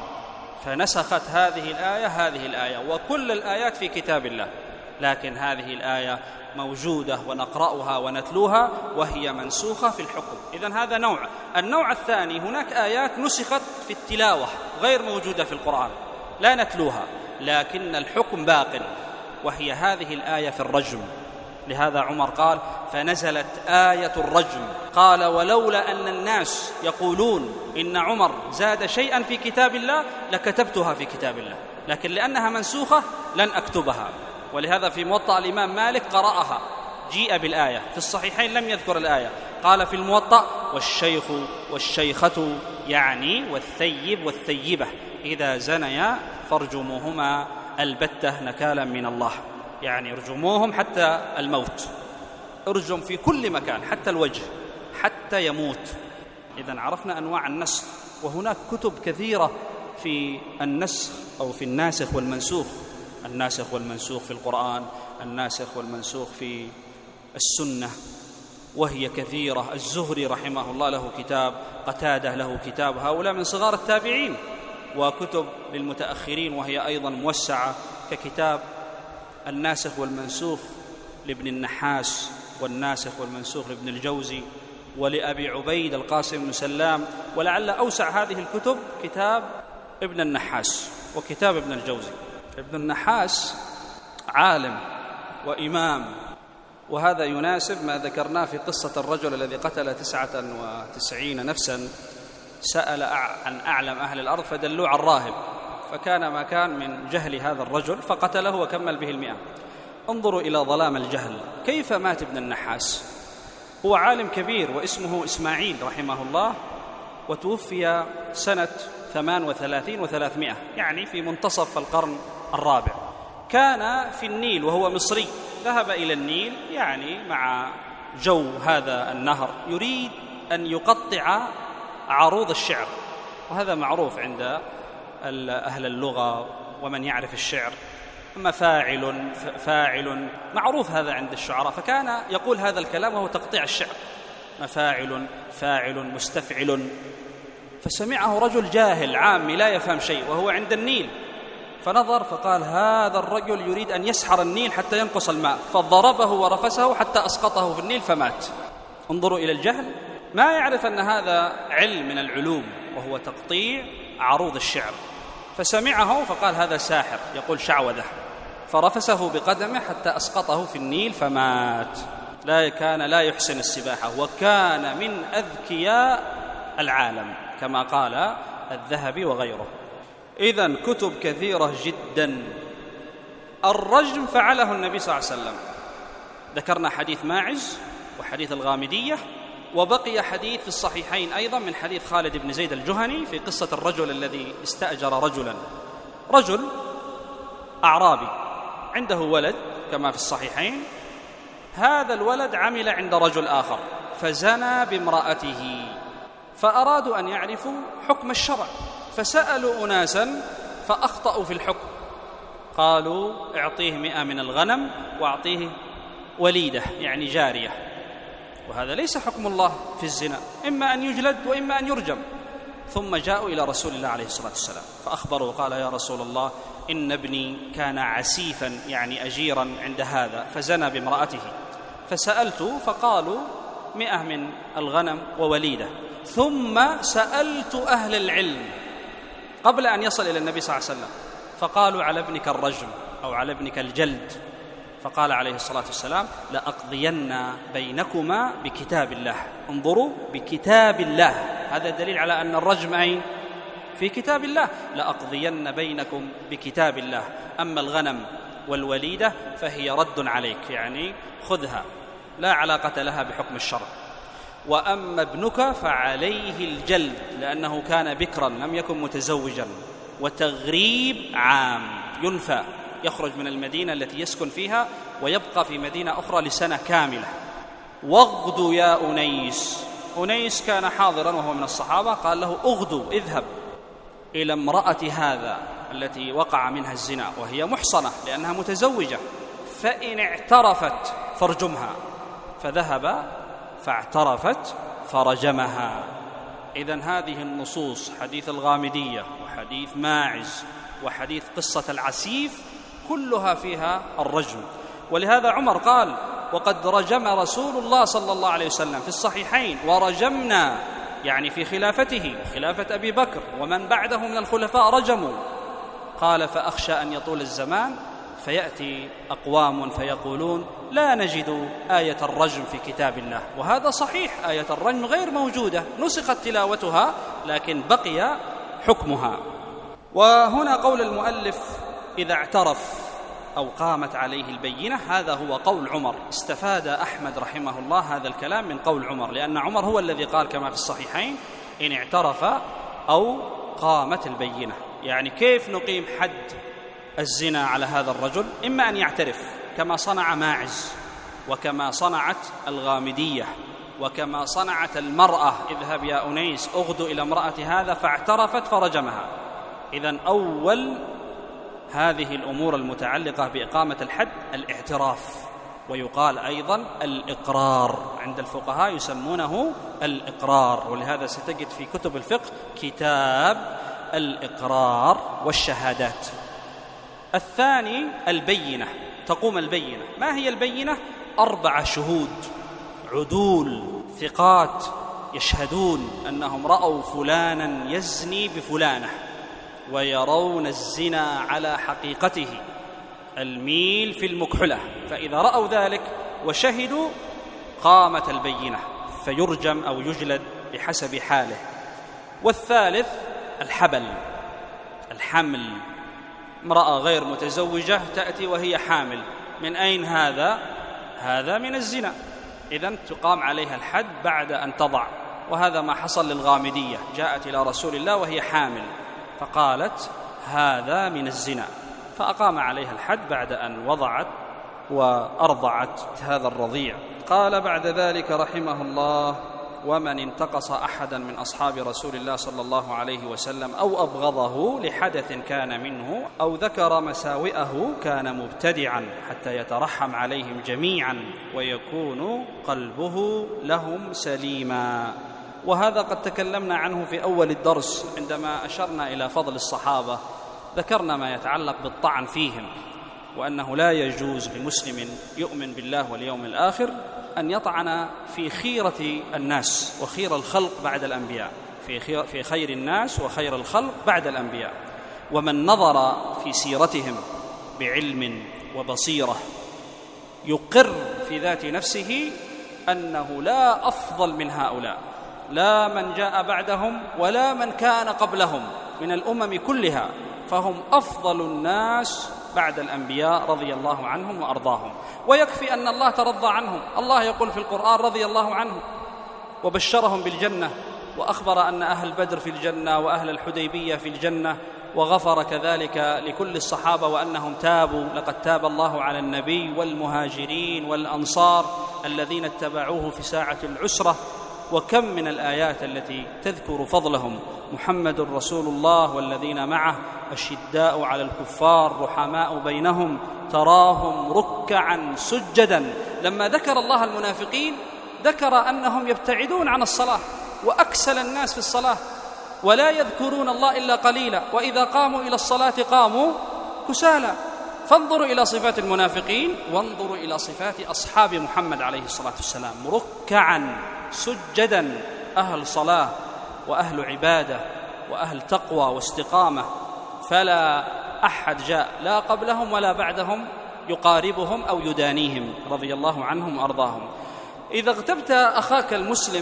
فنسخت هذه الآية وكل الآيات في كتاب الله، لكن هذه الآية موجودة ونقرأها ونتلوها وهي منسوخة في الحكم. إذن هذا نوع. النوع الثاني: هناك آيات نسخت في التلاوة غير موجودة في القرآن، لا نتلوها، لكن الحكم باق، وهي هذه الآية في الرجم. لهذا عمر قال: فنزلت آية الرجم. قال: ولولا أن الناس يقولون إن عمر زاد شيئا في كتاب الله لكتبتها في كتاب الله، لكن لأنها منسوخة لن أكتبها. ولهذا في موطأ الإمام مالك قرأها، جيء بالآية. في الصحيحين لم يذكر الآية، قال في الموطأ: والشيخ والشيخة، يعني والثيب والثيبة، إذا زنيا فارجموهما البتة نكالا من الله. يعني ارجموهم حتى الموت، ارجم في كل مكان حتى الوجه حتى يموت. إذن عرفنا أنواع النسخ، وهناك كتب كثيرة في النسخ أو في الناسخ والمنسوخ. الناسخ والمنسوخ في القرآن، الناسخ والمنسوخ في السنة، وهي كثيرة. الزهري رحمه الله له كتاب، قتادة له كتاب، هؤلاء من صغار التابعين. وكتب للمتأخرين وهي أيضا موسعة، ككتاب الناسخ والمنسوخ لابن النحاس، والناسخ والمنسوخ لابن الجوزي، ولأبي عبيد القاسم بن سلام. ولعل أوسع هذه الكتب كتاب ابن النحاس وكتاب ابن الجوزي. ابن النحاس عالم وإمام، وهذا يناسب ما ذكرناه في قصة الرجل الذي قتل 99 نفسا، سأل عن أعلم أهل الأرض فدلوا على الراهب، فكان ما كان من جهل هذا الرجل فقتله وكمل به 100. انظروا إلى ظلام الجهل. كيف مات ابن النحاس؟ هو عالم كبير واسمه إسماعيل رحمه الله، وتوفي سنة 38 و300، يعني في منتصف القرن الرابع. كان في النيل وهو مصري، ذهب إلى النيل يعني مع جو هذا النهر يريد أن يقطع عروض الشعر، وهذا معروف عند أهل اللغة ومن يعرف الشعر، مفاعل فاعل، معروف هذا عند الشعراء، فكان يقول هذا الكلام وهو تقطيع الشعر، مفاعل فاعل مستفعل. فسمعه رجل جاهل عامي لا يفهم شيء وهو عند النيل، فنظر فقال هذا الرجل يريد أن يسحر النيل حتى ينقص الماء، فضربه ورفسه حتى أسقطه في النيل فمات. انظروا إلى الجهل، ما يعرف أن هذا علم من العلوم وهو تقطيع عروض الشعر، فسمعه فقال هذا ساحر يقول شعوذة، فرفسه بقدمه حتى أسقطه في النيل فمات. كان لا يحسن السباحة وكان من أذكياء العالم كما قال الذهبي وغيره. إذن كتب كثيرة جدا. الرجم فعله النبي صلى الله عليه وسلم، ذكرنا حديث ماعز وحديث الغامدية، وبقي حديث في الصحيحين أيضا من حديث خالد بن زيد الجهني في قصة الرجل الذي استأجر رجلا، رجل أعرابي عنده ولد كما في الصحيحين، هذا الولد عمل عند رجل آخر فزنى بامرأته، فأرادوا أن يعرفوا حكم الشرع، فسألوا أناسا فأخطأوا في الحكم، قالوا اعطيه 100 من الغنم واعطيه وليدة يعني جارية، وهذا ليس حكم الله في الزنا، إما أن يجلد وإما أن يرجم. ثم جاءوا إلى رسول الله عليه الصلاة والسلام فأخبروا، قال يا رسول الله إن ابني كان عسيفا يعني أجيرا عند هذا فزنى بامرأته، فسألت فقالوا 100 من الغنم ووليدة. ثم سألت أهل العلم قبل أن يصل إلى النبي صلى الله عليه وسلم فقالوا على ابنك الرجم أو على ابنك الجلد، فقال عليه الصلاة والسلام لأقضين بينكما بكتاب الله. انظروا، بكتاب الله، هذا دليل على أن الرجم أين؟ في كتاب الله، لأقضين بينكم بكتاب الله. أما الغنم والوليدة فهي رد عليك، يعني خذها، لا علاقة لها بحكم الشرع. وأما ابنك فعليه الجلد لأنه كان بكرا لم يكن متزوجا، وتغريب عام، ينفى، يخرج من المدينة التي يسكن فيها ويبقى في مدينة أخرى لسنة كاملة. واغدو يا أنيس، أنيس كان حاضرا وهو من الصحابة، قال له اغدو، اذهب إلى امرأة هذا التي وقع منها الزنا وهي محصنة لأنها متزوجة، فإن اعترفت فارجمها. فذهب فاعترفت فرجمها. إذن هذه النصوص، حديث الغامدية وحديث ماعز وحديث قصة العسيف، كلها فيها الرجم. ولهذا عمر قال وقد رجم رسول الله صلى الله عليه وسلم في الصحيحين، ورجمنا يعني في خلافته وخلافة أبي بكر ومن بعده من الخلفاء رجموا. قال فأخشى أن يطول الزمان فيأتي أقوام فيقولون لا نجد آية الرجم في كتاب الله، وهذا صحيح، آية الرجم غير موجودة، نسخت تلاوتها لكن بقي حكمها. وهنا قول المؤلف إذا اعترف أو قامت عليه البينة، هذا هو قول عمر. استفاد أحمد رحمه الله هذا الكلام من قول عمر، لأن عمر هو الذي قال كما في الصحيحين إن اعترف أو قامت البينة. يعني كيف نقيم حد الزنا على هذا الرجل؟ إما أن يعترف كما صنع ماعز وكما صنعت الغامدية وكما صنعت المرأة، اذهب يا أنيس أغدو إلى امرأة هذا فاعترفت فرجمها. إذن أول هذه الأمور المتعلقة بإقامة الحد الاعتراف، ويقال أيضا الإقرار، عند الفقهاء يسمونه الإقرار، ولهذا ستجد في كتب الفقه كتاب الإقرار والشهادات. الثاني البينة، تقوم البينة. ما هي البينة؟ 4 شهود عدول ثقات يشهدون أنهم رأوا فلانا يزني بفلانة ويرون الزنا على حقيقته، الميل في المكحلة، فإذا رأوا ذلك وشهدوا قامت البينة فيرجم أو يجلد بحسب حاله. والثالث الحمل، امرأة غير متزوجة تأتي وهي حامل، من أين هذا؟ هذا من الزنا، إذن تقام عليها الحد بعد أن تضع. وهذا ما حصل للغامدية، جاءت إلى رسول الله وهي حامل فقالت هذا من الزنا، فأقام عليها الحد بعد أن وضعت وأرضعت هذا الرضيع. قال بعد ذلك رحمه الله: ومن انتقص أحدا من أصحاب رسول الله صلى الله عليه وسلم أو أبغضه لحدث كان منه أو ذكر مساوئه كان مبتدعا حتى يترحم عليهم جميعا ويكون قلبه لهم سليما. وهذا قد تكلمنا عنه في أول الدرس عندما أشرنا إلى فضل الصحابة، ذكرنا ما يتعلق بالطعن فيهم، وأنه لا يجوز لمسلم يؤمن بالله واليوم الآخر أن يطعن في خيرة الناس وخير الخلق بعد الأنبياء، في خير الناس وخير الخلق بعد الأنبياء. ومن نظر في سيرتهم بعلم وبصيرة يقر في ذات نفسه أنه لا أفضل من هؤلاء، لا من جاء بعدهم ولا من كان قبلهم من الأمم كلها، فهم أفضل الناس بعد الأنبياء رضي الله عنهم وأرضاهم. ويكفي أن الله ترضى عنهم. الله يقول في القرآن: رضي الله عنهم، وبشرهم بالجنة، وأخبر أن أهل بدر في الجنة وأهل الحديبية في الجنة، وغفر كذلك لكل الصحابة وأنهم تابوا. لقد تاب الله على النبي والمهاجرين والأنصار الذين اتبعوه في ساعة العسرة. وكم من الآيات التي تذكر فضلهم: محمد رسول الله والذين معه أشداء على الكفار رحماء بينهم تراهم ركعا سجدا. لما ذكر الله المنافقين ذكر أنهم يبتعدون عن الصلاة وأكسل الناس في الصلاة ولا يذكرون الله إلا قليلا، وإذا قاموا إلى الصلاة قاموا كسالى. فانظروا إلى صفات المنافقين وانظروا إلى صفات أصحاب محمد عليه الصلاة والسلام: ركعا سجدا، أهل صلاة وأهل عبادة وأهل تقوى واستقامة، فلا أحد جاء لا قبلهم ولا بعدهم يقاربهم أو يدانيهم رضي الله عنهم وأرضاهم. إذا اغتبت أخاك المسلم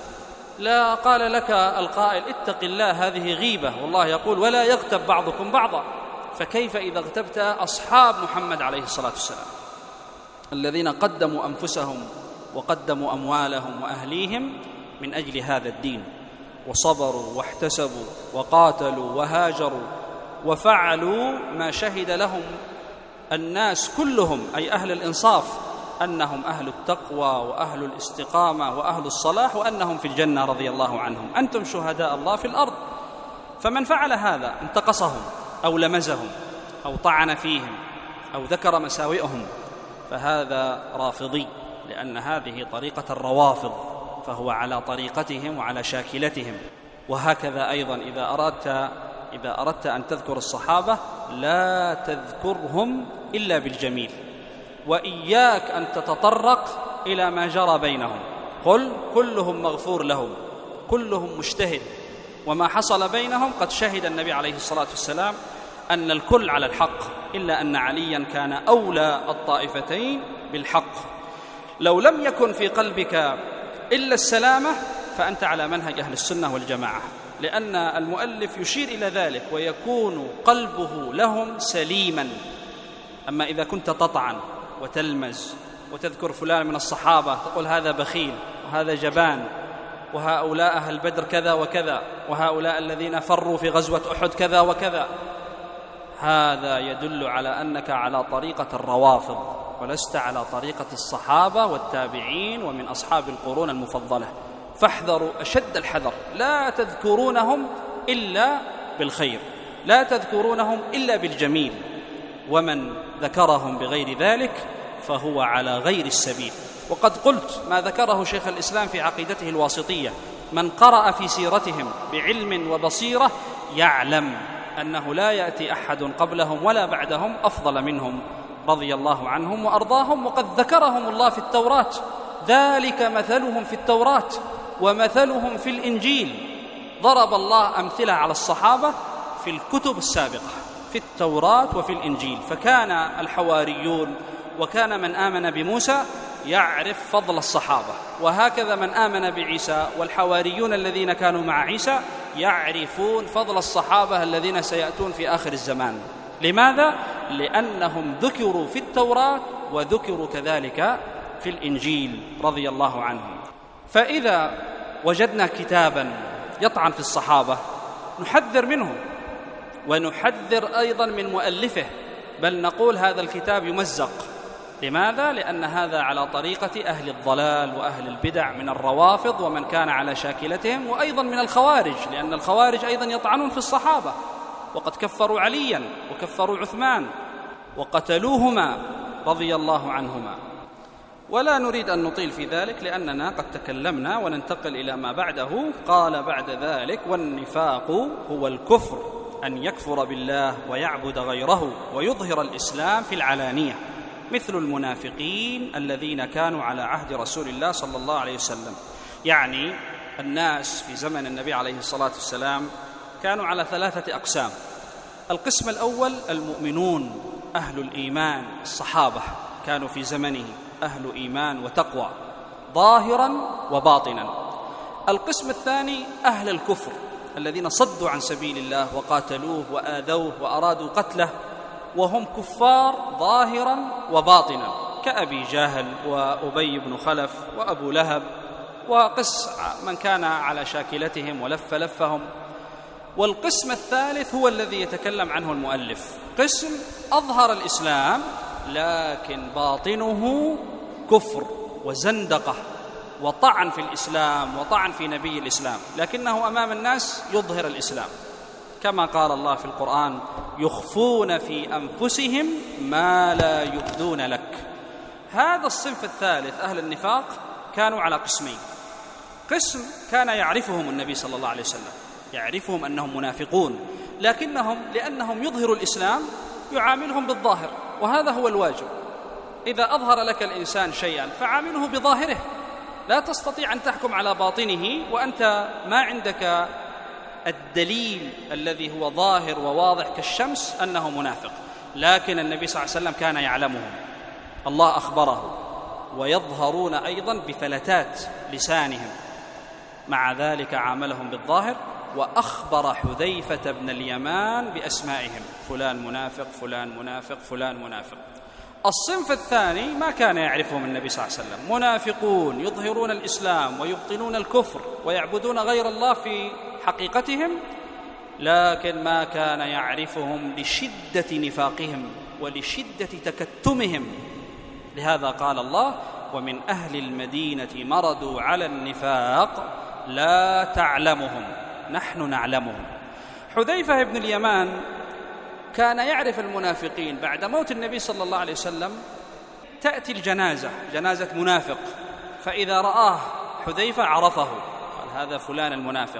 لا قال لك القائل: اتق الله، هذه غيبة، والله يقول: ولا يغتب بعضكم بعضا. فكيف إذا اغتبت أصحاب محمد عليه الصلاة والسلام الذين قدموا أنفسهم وقدموا أموالهم وأهليهم من أجل هذا الدين، وصبروا واحتسبوا وقاتلوا وهاجروا وفعلوا ما شهد لهم الناس كلهم، أي أهل الإنصاف، أنهم أهل التقوى وأهل الاستقامة وأهل الصلاح وأنهم في الجنة رضي الله عنهم. أنتم شهداء الله في الأرض. فمن فعل هذا انتقصهم أو لمزهم أو طعن فيهم أو ذكر مساوئهم فهذا رافضي، لأن هذه طريقة الروافض، فهو على طريقتهم وعلى شاكلتهم. وهكذا أيضا إذا أردت أن تذكر الصحابة لا تذكرهم إلا بالجميل، وإياك أن تتطرق إلى ما جرى بينهم. قل كلهم مغفور لهم، كلهم مجتهد، وما حصل بينهم قد شهد النبي عليه الصلاة والسلام أن الكل على الحق، إلا أن عليا كان أولى الطائفتين بالحق. لو لم يكن في قلبك إلا السلامة فأنت على منهج أهل السنة والجماعة، لأن المؤلف يشير إلى ذلك: ويكون قلبه لهم سليما. أما إذا كنت تطعن وتلمز وتذكر فلان من الصحابة تقول هذا بخيل وهذا جبان وهؤلاء أهل بدر كذا وكذا وهؤلاء الذين فروا في غزوة أحد كذا وكذا، هذا يدل على أنك على طريقة الروافض ولست على طريقة الصحابة والتابعين ومن أصحاب القرون المفضلة. فاحذروا أشد الحذر، لا تذكرونهم إلا بالخير، لا تذكرونهم إلا بالجميل، ومن ذكرهم بغير ذلك فهو على غير السبيل. وقد قلت ما ذكره شيخ الإسلام في عقيدته الواسطية: من قرأ في سيرتهم بعلم وبصيرة يعلم أنه لا يأتي أحد قبلهم ولا بعدهم أفضل منهم رضي الله عنهم وأرضاهم. وقد ذكرهم الله في التوراة: ذلك مثلهم في التوراة ومثلهم في الإنجيل. ضرب الله أمثلة على الصحابة في الكتب السابقة في التوراة وفي الإنجيل، فكان الحواريون وكان من آمن بموسى يعرف فضل الصحابة، وهكذا من آمن بعيسى والحواريون الذين كانوا مع عيسى يعرفون فضل الصحابة الذين سيأتون في آخر الزمان. لماذا؟ لأنهم ذكروا في التوراة وذكروا كذلك في الإنجيل رضي الله عنهم. فإذا وجدنا كتابا يطعن في الصحابة نحذر منه، ونحذر أيضا من مؤلفه، بل نقول هذا الكتاب يمزق، لماذا؟ لأن هذا على طريقة أهل الضلال وأهل البدع من الروافض ومن كان على شاكلتهم، وأيضا من الخوارج، لأن الخوارج أيضا يطعنون في الصحابة، وقد كفروا عليا وكفروا عثمان وقتلوهما رضي الله عنهما. ولا نريد أن نطيل في ذلك لأننا قد تكلمنا، وننتقل إلى ما بعده. قال بعد ذلك: والنفاق هو الكفر، أن يكفر بالله ويعبد غيره ويظهر الإسلام في العلانية، مثل المنافقين الذين كانوا على عهد رسول الله صلى الله عليه وسلم. يعني الناس في زمن النبي عليه الصلاة والسلام كانوا على 3 أقسام. القسم الأول المؤمنون أهل الإيمان، الصحابة كانوا في زمنه أهل إيمان وتقوى ظاهرا وباطنا. القسم الثاني أهل الكفر الذين صدوا عن سبيل الله وقاتلوه وآذوه وأرادوا قتله، وهم كفار ظاهرا وباطنا، كأبي جهل وأبي بن خلف وأبو لهب، وقس من كان على شاكلتهم ولف لفهم. والقسم الثالث هو الذي يتكلم عنه المؤلف، قسم أظهر الإسلام لكن باطنه كفر وزندقة وطعن في الإسلام وطعن في نبي الإسلام، لكنه أمام الناس يظهر الإسلام، كما قال الله في القرآن: يخفون في أنفسهم ما لا يبدون لك. هذا الصنف الثالث أهل النفاق كانوا على قسمين: قسم كان يعرفهم النبي صلى الله عليه وسلم، يعرفهم أنهم منافقون، لكنهم لأنهم يظهروا الإسلام يعاملهم بالظاهر، وهذا هو الواجب. إذا أظهر لك الإنسان شيئا فعامله بظاهره، لا تستطيع أن تحكم على باطنه وأنت ما عندك الدليل الذي هو ظاهر وواضح كالشمس أنه منافق. لكن النبي صلى الله عليه وسلم كان يعلمهم، الله أخبره، ويظهرون أيضا بفلتات لسانهم، مع ذلك عاملهم بالظاهر. وأخبر حذيفة بن اليمان بأسمائهم: فلان منافق، فلان منافق، فلان منافق. الصنف الثاني ما كان يعرفهم النبي صلى الله عليه وسلم، منافقون يظهرون الإسلام ويبطنون الكفر ويعبدون غير الله في حقيقتهم، لكن ما كان يعرفهم لشدة نفاقهم ولشدة تكتمهم. لهذا قال الله: ومن أهل المدينة مردوا على النفاق لا تعلمهم نحن نعلمهم. حذيفة بن اليمان كان يعرف المنافقين. بعد موت النبي صلى الله عليه وسلم تأتي الجنازة، جنازة منافق، فإذا رآه حذيفة عرفه، قال: هذا فلان المنافق،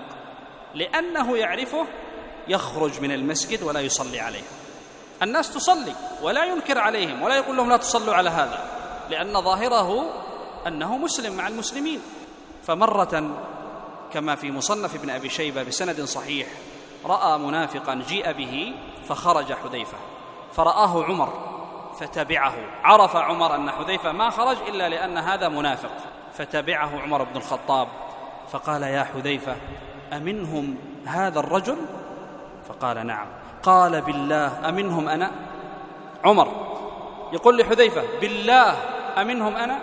لأنه يعرفه يخرج من المسجد ولا يصلي عليه. الناس تصلي ولا ينكر عليهم ولا يقول لهم لا تصلوا على هذا، لأن ظاهره أنه مسلم مع المسلمين. فمرة كما في مصنف ابن أبي شيبة بسند صحيح، رأى منافقا جيء به فخرج حذيفة، فرآه عمر فتبعه، عرف عمر أن حذيفة ما خرج إلا لأن هذا منافق، فتبعه عمر بن الخطاب فقال: يا حذيفة أمنهم هذا الرجل؟ فقال: نعم. قال: بالله أمنهم أنا؟ عمر يقول لحذيفة: بالله أمنهم أنا؟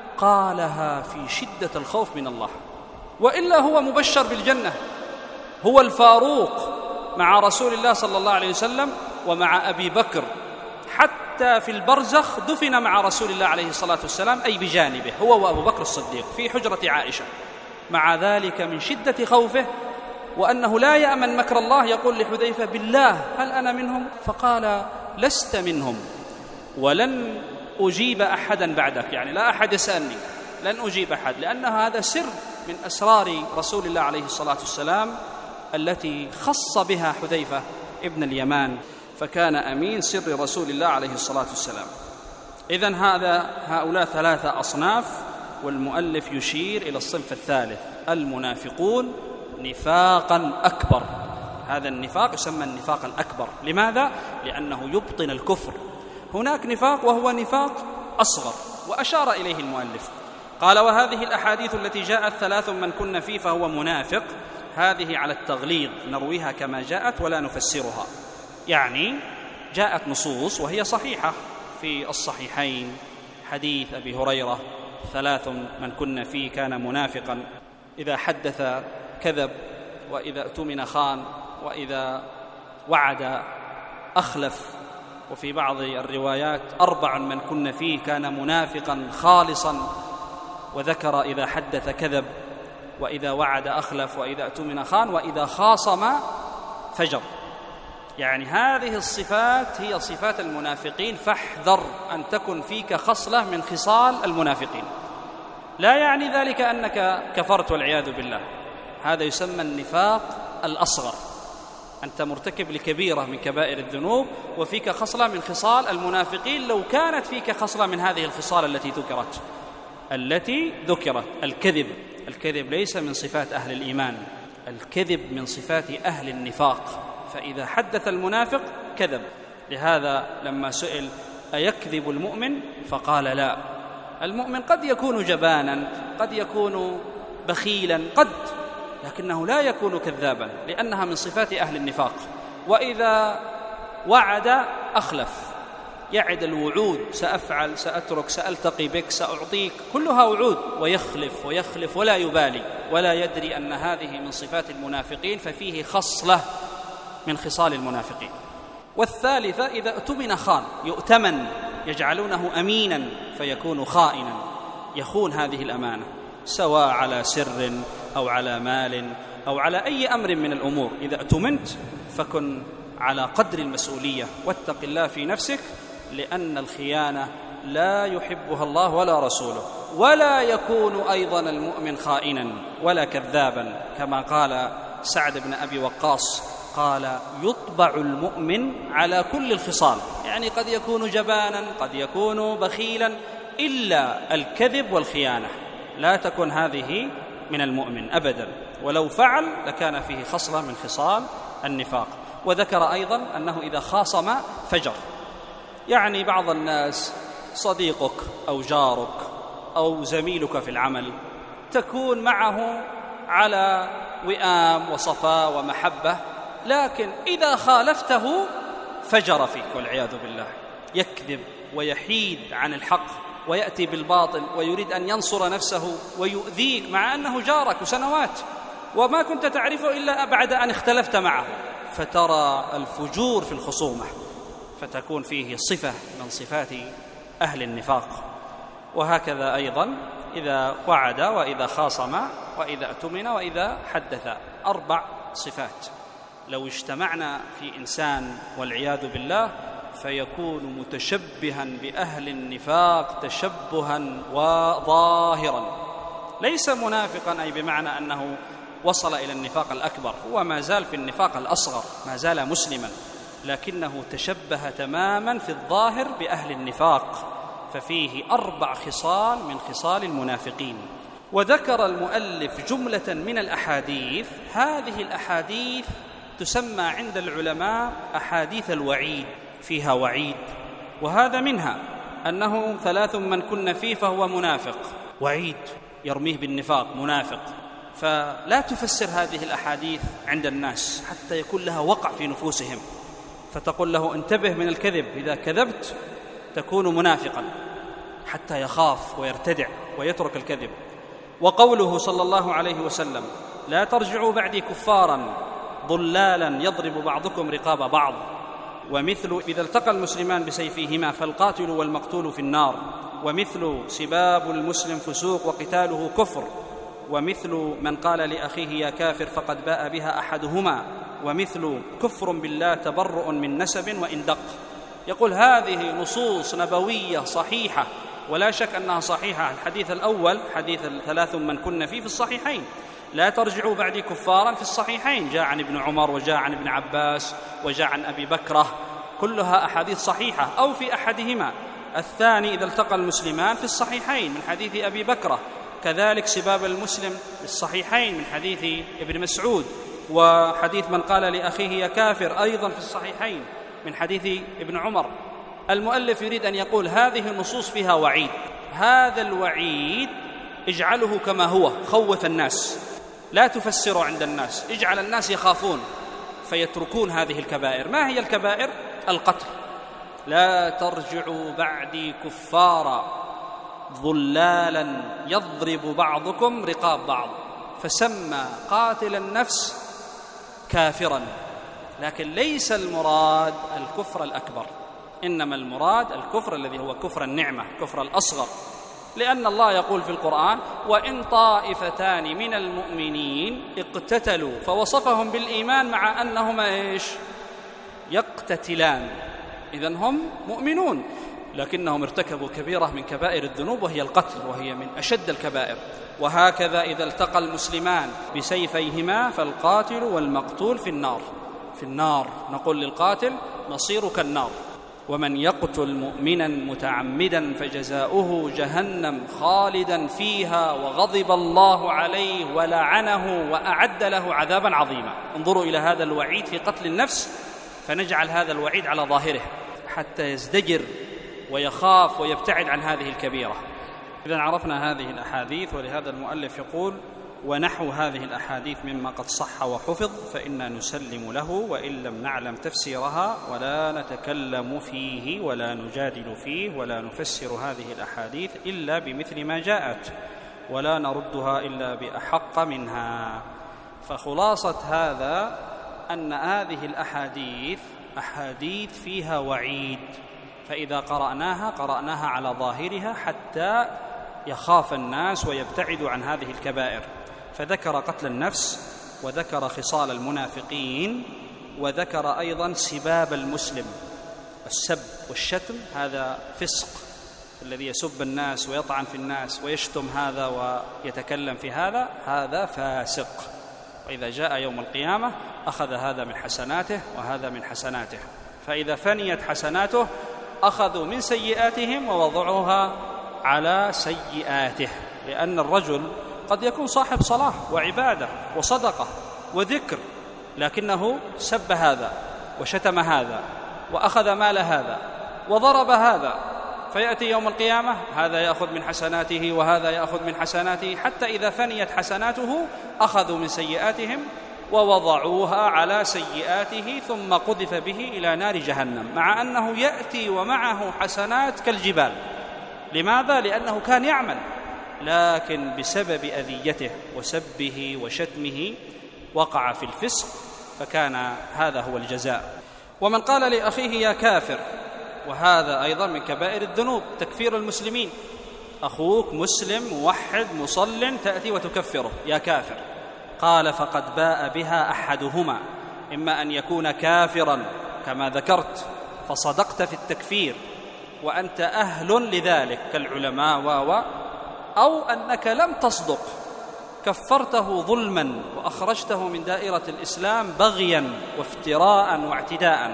قالها في شدة الخوف من الله، وإلا هو مبشر بالجنة، هو الفاروق مع رسول الله صلى الله عليه وسلم ومع أبي بكر، حتى في البرزخ دفن مع رسول الله عليه الصلاة والسلام، أي بجانبه هو وأبو بكر الصديق في حجرة عائشة. مع ذلك من شدة خوفه وأنه لا يأمن مكر الله يقول لحذيفة: بالله هل أنا منهم؟ فقال: لست منهم ولن أجيب أحدا بعدك، يعني لا أحد يسألني، لن أجيب أحد، لأن هذا سر من أسرار رسول الله عليه الصلاة والسلام التي خص بها حذيفة ابن اليمان، فكان أمين سر رسول الله عليه الصلاة والسلام. إذن هؤلاء 3 أصناف، والمؤلف يشير إلى الصنف الثالث: المنافقون نفاقا أكبر. هذا النفاق يسمى النفاق الأكبر. لماذا؟ لأنه يبطن الكفر. هناك نفاق وهو نفاق أصغر، وأشار إليه المؤلف، قال: وهذه الأحاديث التي جاءت 3 من كن فيه فهو منافق، هذه على التغليظ نرويها كما جاءت ولا نفسرها. يعني جاءت نصوص وهي صحيحة في الصحيحين، حديث أبي هريرة: 3 من كن فيه كان منافقا، إذا حدث كذب، وإذا اؤتمن خان، وإذا وعد أخلف، وفي بعض الروايات 4 من كن فيه كان منافقا خالصا، وذكر إذا حدث كذب، وإذا وعد أخلف، وإذا اؤتمن خان، وإذا خاصم فجر. يعني هذه الصفات هي صفات المنافقين، فاحذر أن تكن فيك خصلة من خصال المنافقين. لا يعني ذلك أنك كفرت والعياذ بالله، هذا يسمى النفاق الأصغر، أنت مرتكب لكبيرة من كبائر الذنوب وفيك خصلة من خصال المنافقين. لو كانت فيك خصلة من هذه الخصال التي ذكرت الكذب ليس من صفات أهل الإيمان، الكذب من صفات أهل النفاق، فإذا حدث المنافق كذب. لهذا لما سئل أيكذب المؤمن فقال لا، المؤمن قد يكون جبانا، قد يكون بخيلا، لكنه لا يكون كذابا، لأنها من صفات أهل النفاق. وإذا وعد أخلف، يعد الوعود، سأفعل، سأترك، سألتقي بك، سأعطيك، كلها وعود، ويخلف ولا يبالي، ولا يدري أن هذه من صفات المنافقين، ففيه خصلة من خصال المنافقين. والثالثة إذا اؤتمن خان، يؤتمن، يجعلونه أمينا فيكون خائنا، يخون هذه الأمانة، سواء على سر أو على مال أو على أي أمر من الأمور. إذا اؤتمنت فكن على قدر المسؤولية، واتق الله في نفسك، لأن الخيانة لا يحبها الله ولا رسوله. ولا يكون أيضا المؤمن خائنا ولا كذابا، كما قال سعد بن أبي وقاص، قال يطبع المؤمن على كل الخصال، يعني قد يكون جبانا، قد يكون بخيلا، إلا الكذب والخيانة لا تكن هذه من المؤمن أبدا، ولو فعل لكان فيه خصلة من خصال النفاق. وذكر أيضا أنه إذا خاصم فجر، يعني بعض الناس صديقك أو جارك أو زميلك في العمل تكون معه على وئام وصفاء ومحبة، لكن إذا خالفته فجر فيك والعياذ بالله، يكذب ويحيد عن الحق ويأتي بالباطل ويريد أن ينصر نفسه ويؤذيك، مع أنه جارك سنوات وما كنت تعرفه إلا بعد أن اختلفت معه، فترى الفجور في الخصومة، فتكون فيه صفة من صفات أهل النفاق. وهكذا أيضا إذا وعد، وإذا خاصم، وإذا اؤتمن، وإذا حدث، 4 صفات لو اجتمعنا في إنسان والعياذ بالله فيكون متشبها بأهل النفاق تشبها وظاهرا، ليس منافقا أي بمعنى أنه وصل إلى النفاق الأكبر، هو ما زال في النفاق الأصغر، ما زال مسلما، لكنه تشبه تماما في الظاهر بأهل النفاق، ففيه 4 خصال من خصال المنافقين. وذكر المؤلف جملة من الأحاديث، هذه الأحاديث تسمى عند العلماء أحاديث الوعيد، فيها وعيد، وهذا منها أنه 3 من كن فيه فهو منافق، وعيد يرميه بالنفاق، منافق. فلا تفسر هذه الأحاديث عند الناس حتى يكون لها وقع في نفوسهم، فتقول له انتبه من الكذب، إذا كذبت تكون منافقا، حتى يخاف ويرتدع ويترك الكذب. وقوله صلى الله عليه وسلم لا ترجعوا بعدي كفارا ضلالا يضرب بعضكم رقاب بعض، ومثل إذا التقى المسلمان بسيفيهما فالقاتل والمقتول في النار، ومثل سباب المسلم فسوق وقتاله كفر، ومثل من قال لأخيه يا كافر فقد باء بها أحدهما، ومثل كفر بالله تبرؤ من نسب وإن دق. يقول هذه نصوص نبوية صحيحة، ولا شك أنها صحيحة. الحديث الأول حديث 3 من كن فيه في الصحيحين، لا ترجعوا بعدي كفارا في الصحيحين، جاء عن ابن عمر وجاء عن ابن عباس وجاء عن أبي بكرة، كلها أحاديث صحيحة أو في أحدهما. الثاني إذا التقى المسلمان في الصحيحين من حديث أبي بكرة، كذلك سباب المسلم في الصحيحين من حديث ابن مسعود، وحديث من قال لأخيه يا كافر أيضا في الصحيحين من حديث ابن عمر. المؤلف يريد أن يقول هذه النصوص فيها وعيد، هذا الوعيد اجعله كما هو، خوف الناس، لا تفسره عند الناس، اجعل الناس يخافون فيتركون هذه الكبائر. ما هي الكبائر؟ القتل، لا ترجعوا بعدي كفارا ضلالا يضرب بعضكم رقاب بعض، فسمى قاتل النفس كافرا، لكن ليس المراد الكفر الأكبر، إنما المراد الكفر الذي هو كفر النعمة، كفر الأصغر، لأن الله يقول في القرآن: وإن طائفتان من المؤمنين اقتتلوا، فوصفهم بالإيمان مع أنهما يقتتلان. إذن هم مؤمنون لكنهم ارتكبوا كبيرة من كبائر الذنوب وهي القتل، وهي من أشد الكبائر. وهكذا إذا التقى المسلمان بسيفيهما فالقاتل والمقتول في النار. في النار نقول للقاتل: مصيرك النار. ومن يقتل مؤمنا متعمدا فجزاؤه جهنم خالدا فيها وغضب الله عليه ولعنه وأعد له عذابا عظيما. انظروا إلى هذا الوعيد في قتل النفس، فنجعل هذا الوعيد على ظاهره حتى يزدجر ويخاف ويبتعد عن هذه الكبيرة. إذن عرفنا هذه الأحاديث، ولهذا المؤلف يقول: ونحو هذه الأحاديث مما قد صح وحفظ فإنا نسلم له وإن لم نعلم تفسيرها، ولا نتكلم فيه ولا نجادل فيه، ولا نفسر هذه الأحاديث إلا بمثل ما جاءت، ولا نردها إلا بأحق منها. فخلاصة هذا أن هذه الأحاديث أحاديث فيها وعيد، فإذا قرأناها على ظاهرها حتى يخاف الناس ويبتعدوا عن هذه الكبائر. فذكر قتل النفس، وذكر خصال المنافقين، وذكر أيضا سباب المسلم. السب والشتم هذا فسق، الذي يسب الناس ويطعن في الناس ويشتم هذا ويتكلم في هذا، هذا فاسق. وإذا جاء يوم القيامة أخذ هذا من حسناته وهذا من حسناته، فإذا فنيت حسناته أخذوا من سيئاتهم ووضعوها على سيئاته. لأن الرجل قد يكون صاحب صلاة وعبادة وصدقة وذكر، لكنه سب هذا وشتم هذا وأخذ مال هذا وضرب هذا، فيأتي يوم القيامة هذا يأخذ من حسناته وهذا يأخذ من حسناته، حتى إذا فنيت حسناته أخذوا من سيئاتهم ووضعوها على سيئاته، ثم قذف به إلى نار جهنم، مع أنه يأتي ومعه حسنات كالجبال. لماذا؟ لأنه كان يعمل، لكن بسبب أذيته وسبه وشتمه وقع في الفسق، فكان هذا هو الجزاء. ومن قال لأخيه يا كافر، وهذا أيضا من كبائر الذنوب، تكفير المسلمين. أخوك مسلم موحد مصل تأتي وتكفره يا كافر، قال فقد باء بها أحدهما، إما أن يكون كافرا كما ذكرت فصدقت في التكفير وأنت أهل لذلك كالعلماء، أو أنك لم تصدق كفرته ظلما وأخرجته من دائرة الإسلام بغيا وافتراء واعتداء،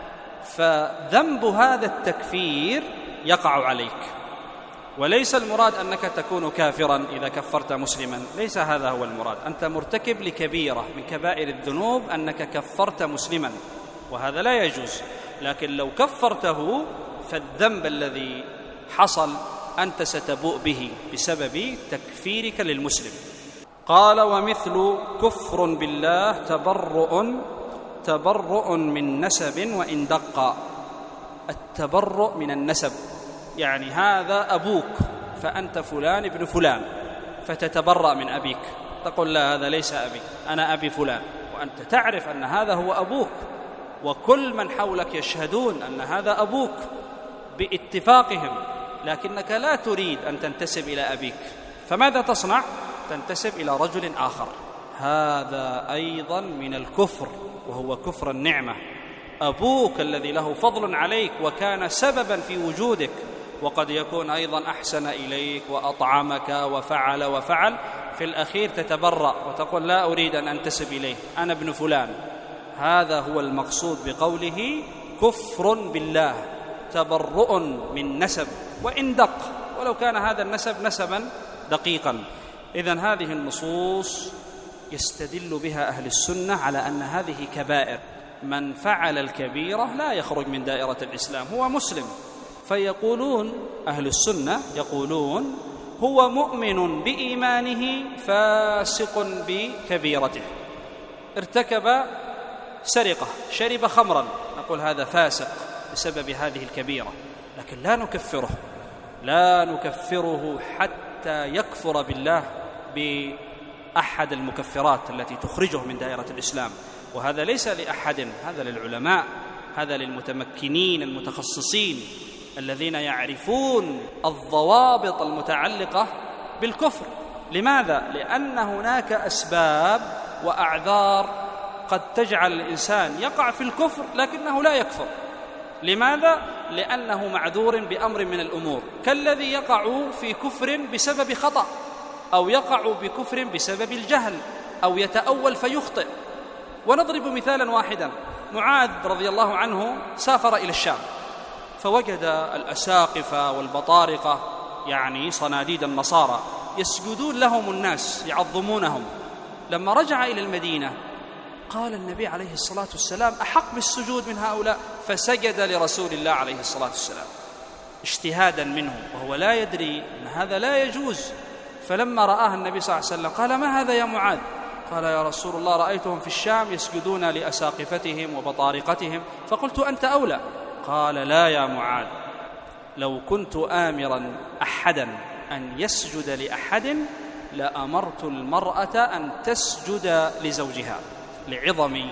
فذنب هذا التكفير يقع عليك. وليس المراد أنك تكون كافرا إذا كفرت مسلما، ليس هذا هو المراد. أنت مرتكب لكبيرة من كبائر الذنوب أنك كفرت مسلما، وهذا لا يجوز. لكن لو كفرته فالذنب الذي حصل أنت ستبوء به بسبب تكفيرك للمسلم. قال ومثل كفر بالله تبرؤ من نسب وإن دق. التبرؤ من النسب يعني هذا أبوك فأنت فلان ابن فلان، فتتبرأ من أبيك، تقول لا هذا ليس أبي، أنا أبي فلان، وأنت تعرف أن هذا هو أبوك، وكل من حولك يشهدون أن هذا أبوك باتفاقهم، لكنك لا تريد أن تنتسب إلى أبيك، فماذا تصنع؟ تنتسب إلى رجل آخر. هذا أيضا من الكفر، وهو كفر النعمة. أبوك الذي له فضل عليك وكان سببا في وجودك، وقد يكون أيضا أحسن إليك وأطعمك وفعل، في الأخير تتبرأ وتقول لا أريد أن أنتسب إليه، أنا ابن فلان. هذا هو المقصود بقوله كفر بالله، تبرؤ من نسب وإن دق، ولو كان هذا النسب نسبا دقيقا. إذن هذه النصوص يستدل بها أهل السنة على أن هذه كبائر، من فعل الكبيرة لا يخرج من دائرة الإسلام، هو مسلم. فيقولون أهل السنة يقولون هو مؤمن بإيمانه فاسق بكبيرته، ارتكب سرقة، شرب خمرا، نقول هذا فاسق بسبب هذه الكبيرة، لكن لا نكفره حتى يكفر بالله بأحد المكفرات التي تخرجه من دائرة الإسلام. وهذا ليس لأحد، هذا للعلماء هذا للمتمكنين المتخصصين الذين يعرفون الضوابط المتعلقة بالكفر. لماذا؟ لأن هناك أسباب وأعذار قد تجعل الإنسان يقع في الكفر لكنه لا يكفر. لماذا؟ لأنه معذور بأمر من الأمور، كالذي يقع في كفر بسبب خطأ، أو يقع بكفر بسبب الجهل، أو يتأول فيخطئ. ونضرب مثالا واحدا: معاذ رضي الله عنه سافر إلى الشام، فوجد الأساقفة والبطارقة، يعني صناديد النصارى، يسجدون لهم الناس يعظمونهم. لما رجع إلى المدينة قال النبي عليه الصلاة والسلام: أحق بالسجود من هؤلاء، فسجد لرسول الله عليه الصلاة والسلام اجتهادا منه وهو لا يدري أن هذا لا يجوز. فلما رآه النبي صلى الله عليه وسلم قال: ما هذا يا معاذ؟ قال: يا رسول الله، رأيتهم في الشام يسجدون لأساقفتهم وبطارقتهم فقلت أنت أولى. قال: لا يا معاذ، لو كنت آمرا أحدا أن يسجد لأحد لأمرت المرأة أن تسجد لزوجها لعظم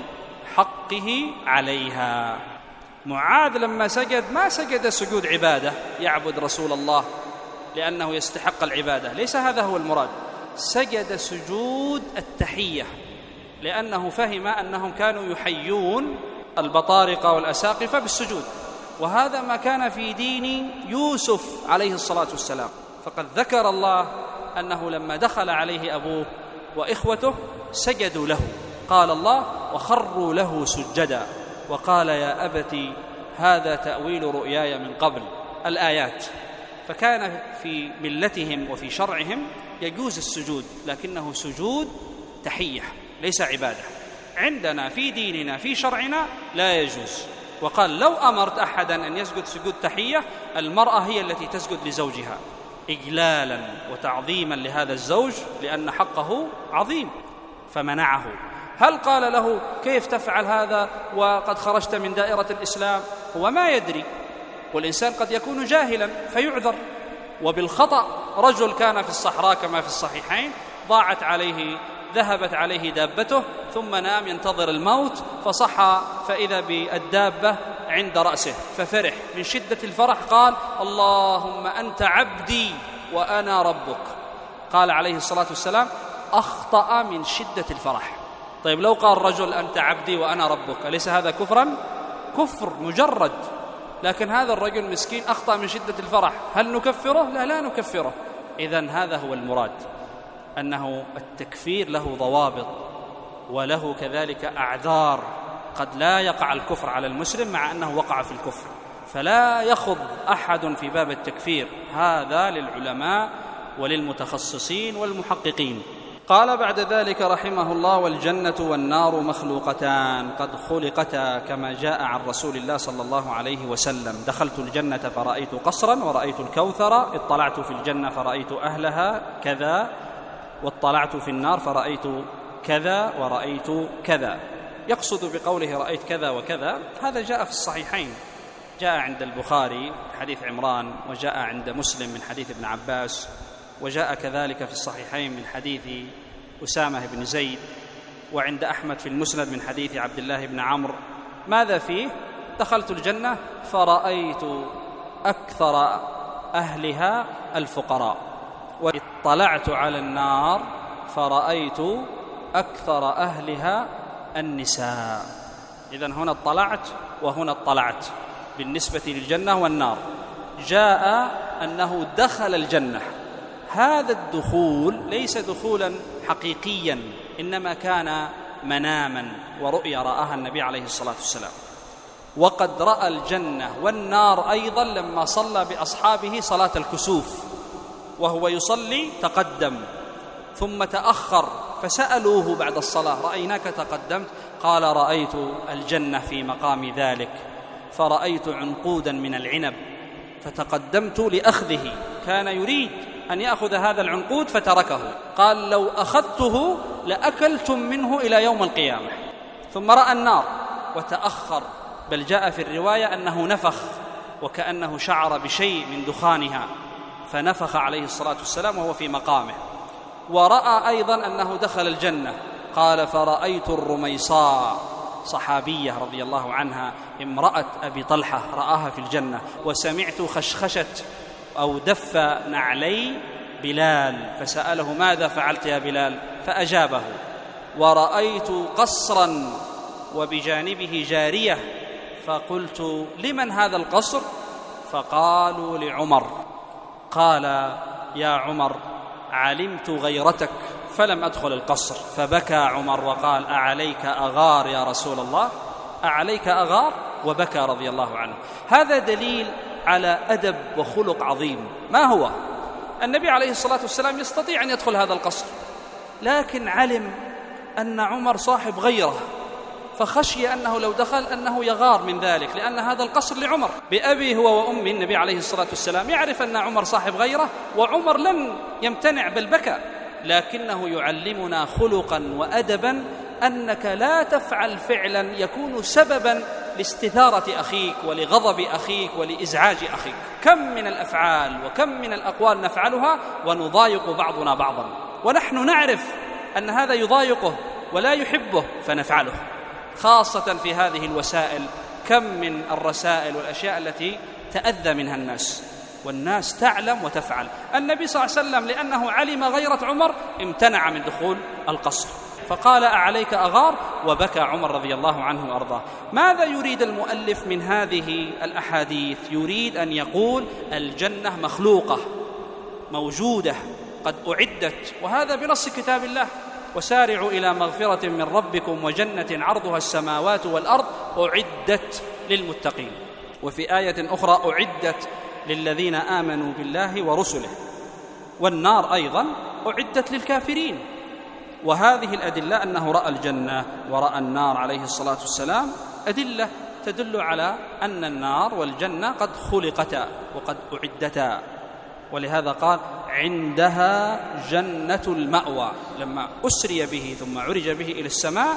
حقه عليها. معاذ لما سجد ما سجد سجود عبادة يعبد رسول الله لأنه يستحق العبادة، ليس هذا هو المراد، سجد سجود التحية، لأنه فهم أنهم كانوا يحيون البطارقة والأساقفة بالسجود، وهذا ما كان في دين يوسف عليه الصلاة والسلام. فقد ذكر الله أنه لما دخل عليه أبوه وإخوته سجدوا له، قال الله: وخروا له سجدا، وقال: يا أبت هذا تأويل رؤياي من قبل، الآيات. فكان في ملتهم وفي شرعهم يجوز السجود، لكنه سجود تحية ليس عبادة. عندنا في ديننا في شرعنا لا يجوز. وقال: لو أمرت أحدا أن يسجد سجود تحية، المرأة هي التي تسجد لزوجها إجلالا وتعظيما لهذا الزوج، لأن حقه عظيم، فمنعه. هل قال له: كيف تفعل هذا وقد خرجت من دائرة الإسلام؟ هو ما يدري، والإنسان قد يكون جاهلا فيعذر. وبالخطأ رجل كان في الصحراء كما في الصحيحين، ضاعت عليه، ذهبت عليه دابته، ثم نام ينتظر الموت، فصحى فإذا بالدابة عند رأسه، ففرح من شدة الفرح، قال: اللهم أنت عبدي وأنا ربك. قال عليه الصلاة والسلام: أخطأ من شدة الفرح. طيب لو قال رجل: أنت عبدي وأنا ربك، أليس هذا كفرا؟ كفر مجرد. لكن هذا الرجل مسكين أخطأ من شدة الفرح، هل نكفره؟ لا نكفره. إذن هذا هو المراد، أنه التكفير له ضوابط وله كذلك أعذار، قد لا يقع الكفر على المسلم مع أنه وقع في الكفر، فلا يخض أحد في باب التكفير، هذا للعلماء وللمتخصصين والمحققين. قال بعد ذلك رحمه الله: والجنة والنار مخلوقتان قد خلقتا كما جاء عن رسول الله صلى الله عليه وسلم: دخلت الجنة فرأيت قصرا ورأيت الكوثر، اطلعت في الجنة فرأيت أهلها كذا، واطلعت في النار فرأيت كذا ورأيت كذا. يقصد بقوله رأيت كذا وكذا هذا جاء في الصحيحين، جاء عند البخاري حديث عمران، وجاء عند مسلم من حديث ابن عباس، وجاء كذلك في الصحيحين من حديث أسامة بن زيد، وعند أحمد في المسند من حديث عبد الله بن عمرو. ماذا فيه؟ دخلت الجنة فرأيت أكثر أهلها الفقراء، واطلعت على النار فرأيت أكثر أهلها النساء. إذن هنا اطلعت وهنا اطلعت بالنسبة للجنة والنار. جاء أنه دخل الجنة، هذا الدخول ليس دخولا حقيقيا، إنما كان مناما ورؤيا رآها النبي عليه الصلاة والسلام. وقد رأى الجنة والنار أيضا لما صلى بأصحابه صلاة الكسوف، وهو يصلي تقدم ثم تأخر، فسألوه بعد الصلاة: رأيناك تقدمت؟ قال: رأيت الجنة في مقام ذلك، فرأيت عنقودا من العنب فتقدمت لأخذه، كان يريد أن يأخذ هذا العنقود فتركه، قال: لو أخذته لأكلتم منه إلى يوم القيامة. ثم رأى النار وتأخر، بل جاء في الرواية أنه نفخ وكأنه شعر بشيء من دخانها، فنفخ عليه الصلاة والسلام وهو في مقامه. ورأى أيضا أنه دخل الجنة، قال: فرأيت الرميصاء صحابية رضي الله عنها امرأة أبي طلحة رآها في الجنة، وسمعت خشخشة أو دف نعلي بلال فسأله ماذا فعلت يا بلال؟ فأجابه. ورأيت قصرا وبجانبه جارية فقلت لمن هذا القصر؟ فقالوا لعمر. قال يا عمر علمت غيرتك فلم أدخل القصر. فبكى عمر وقال أعليك أغار يا رسول الله؟ أعليك أغار؟ وبكى رضي الله عنه. هذا دليل على أدب وخلق عظيم. ما هو؟ النبي عليه الصلاة والسلام يستطيع أن يدخل هذا القصر، لكن علم أن عمر صاحب غيره، فخشي أنه لو دخل أنه يغار من ذلك، لأن هذا القصر لعمر بأبي هو وأمي. النبي عليه الصلاة والسلام يعرف أن عمر صاحب غيره، وعمر لم يمتنع بل بكى، لكنه يعلمنا خلقا وأدبا أنك لا تفعل فعلا يكون سببا لاستثارة أخيك ولغضب أخيك ولإزعاج أخيك. كم من الأفعال وكم من الأقوال نفعلها ونضايق بعضنا بعضا، ونحن نعرف أن هذا يضايقه ولا يحبه فنفعله، خاصة في هذه الوسائل. كم من الرسائل والأشياء التي تأذى منها الناس، والناس تعلم وتفعل. النبي صلى الله عليه وسلم لأنه علم غيرة عمر امتنع من دخول القصر، فقال أعليك أغار؟ وبكى عمر رضي الله عنه وأرضاه. ماذا يريد المؤلف من هذه الأحاديث؟ يريد أن يقول الجنة مخلوقة موجودة قد أعدت، وهذا بنص كتاب الله: وسارعوا إلى مغفرة من ربكم وجنة عرضها السماوات والأرض أعدت للمتقين. وفي آية أخرى أعدت للذين آمنوا بالله ورسله. والنار أيضا أعدت للكافرين. وهذه الأدلة أنه رأى الجنة ورأى النار عليه الصلاة والسلام أدلة تدل على أن النار والجنة قد خلقتا وقد أعدتا. ولهذا قال عندها جنة المأوى. لما أسري به ثم عرج به إلى السماء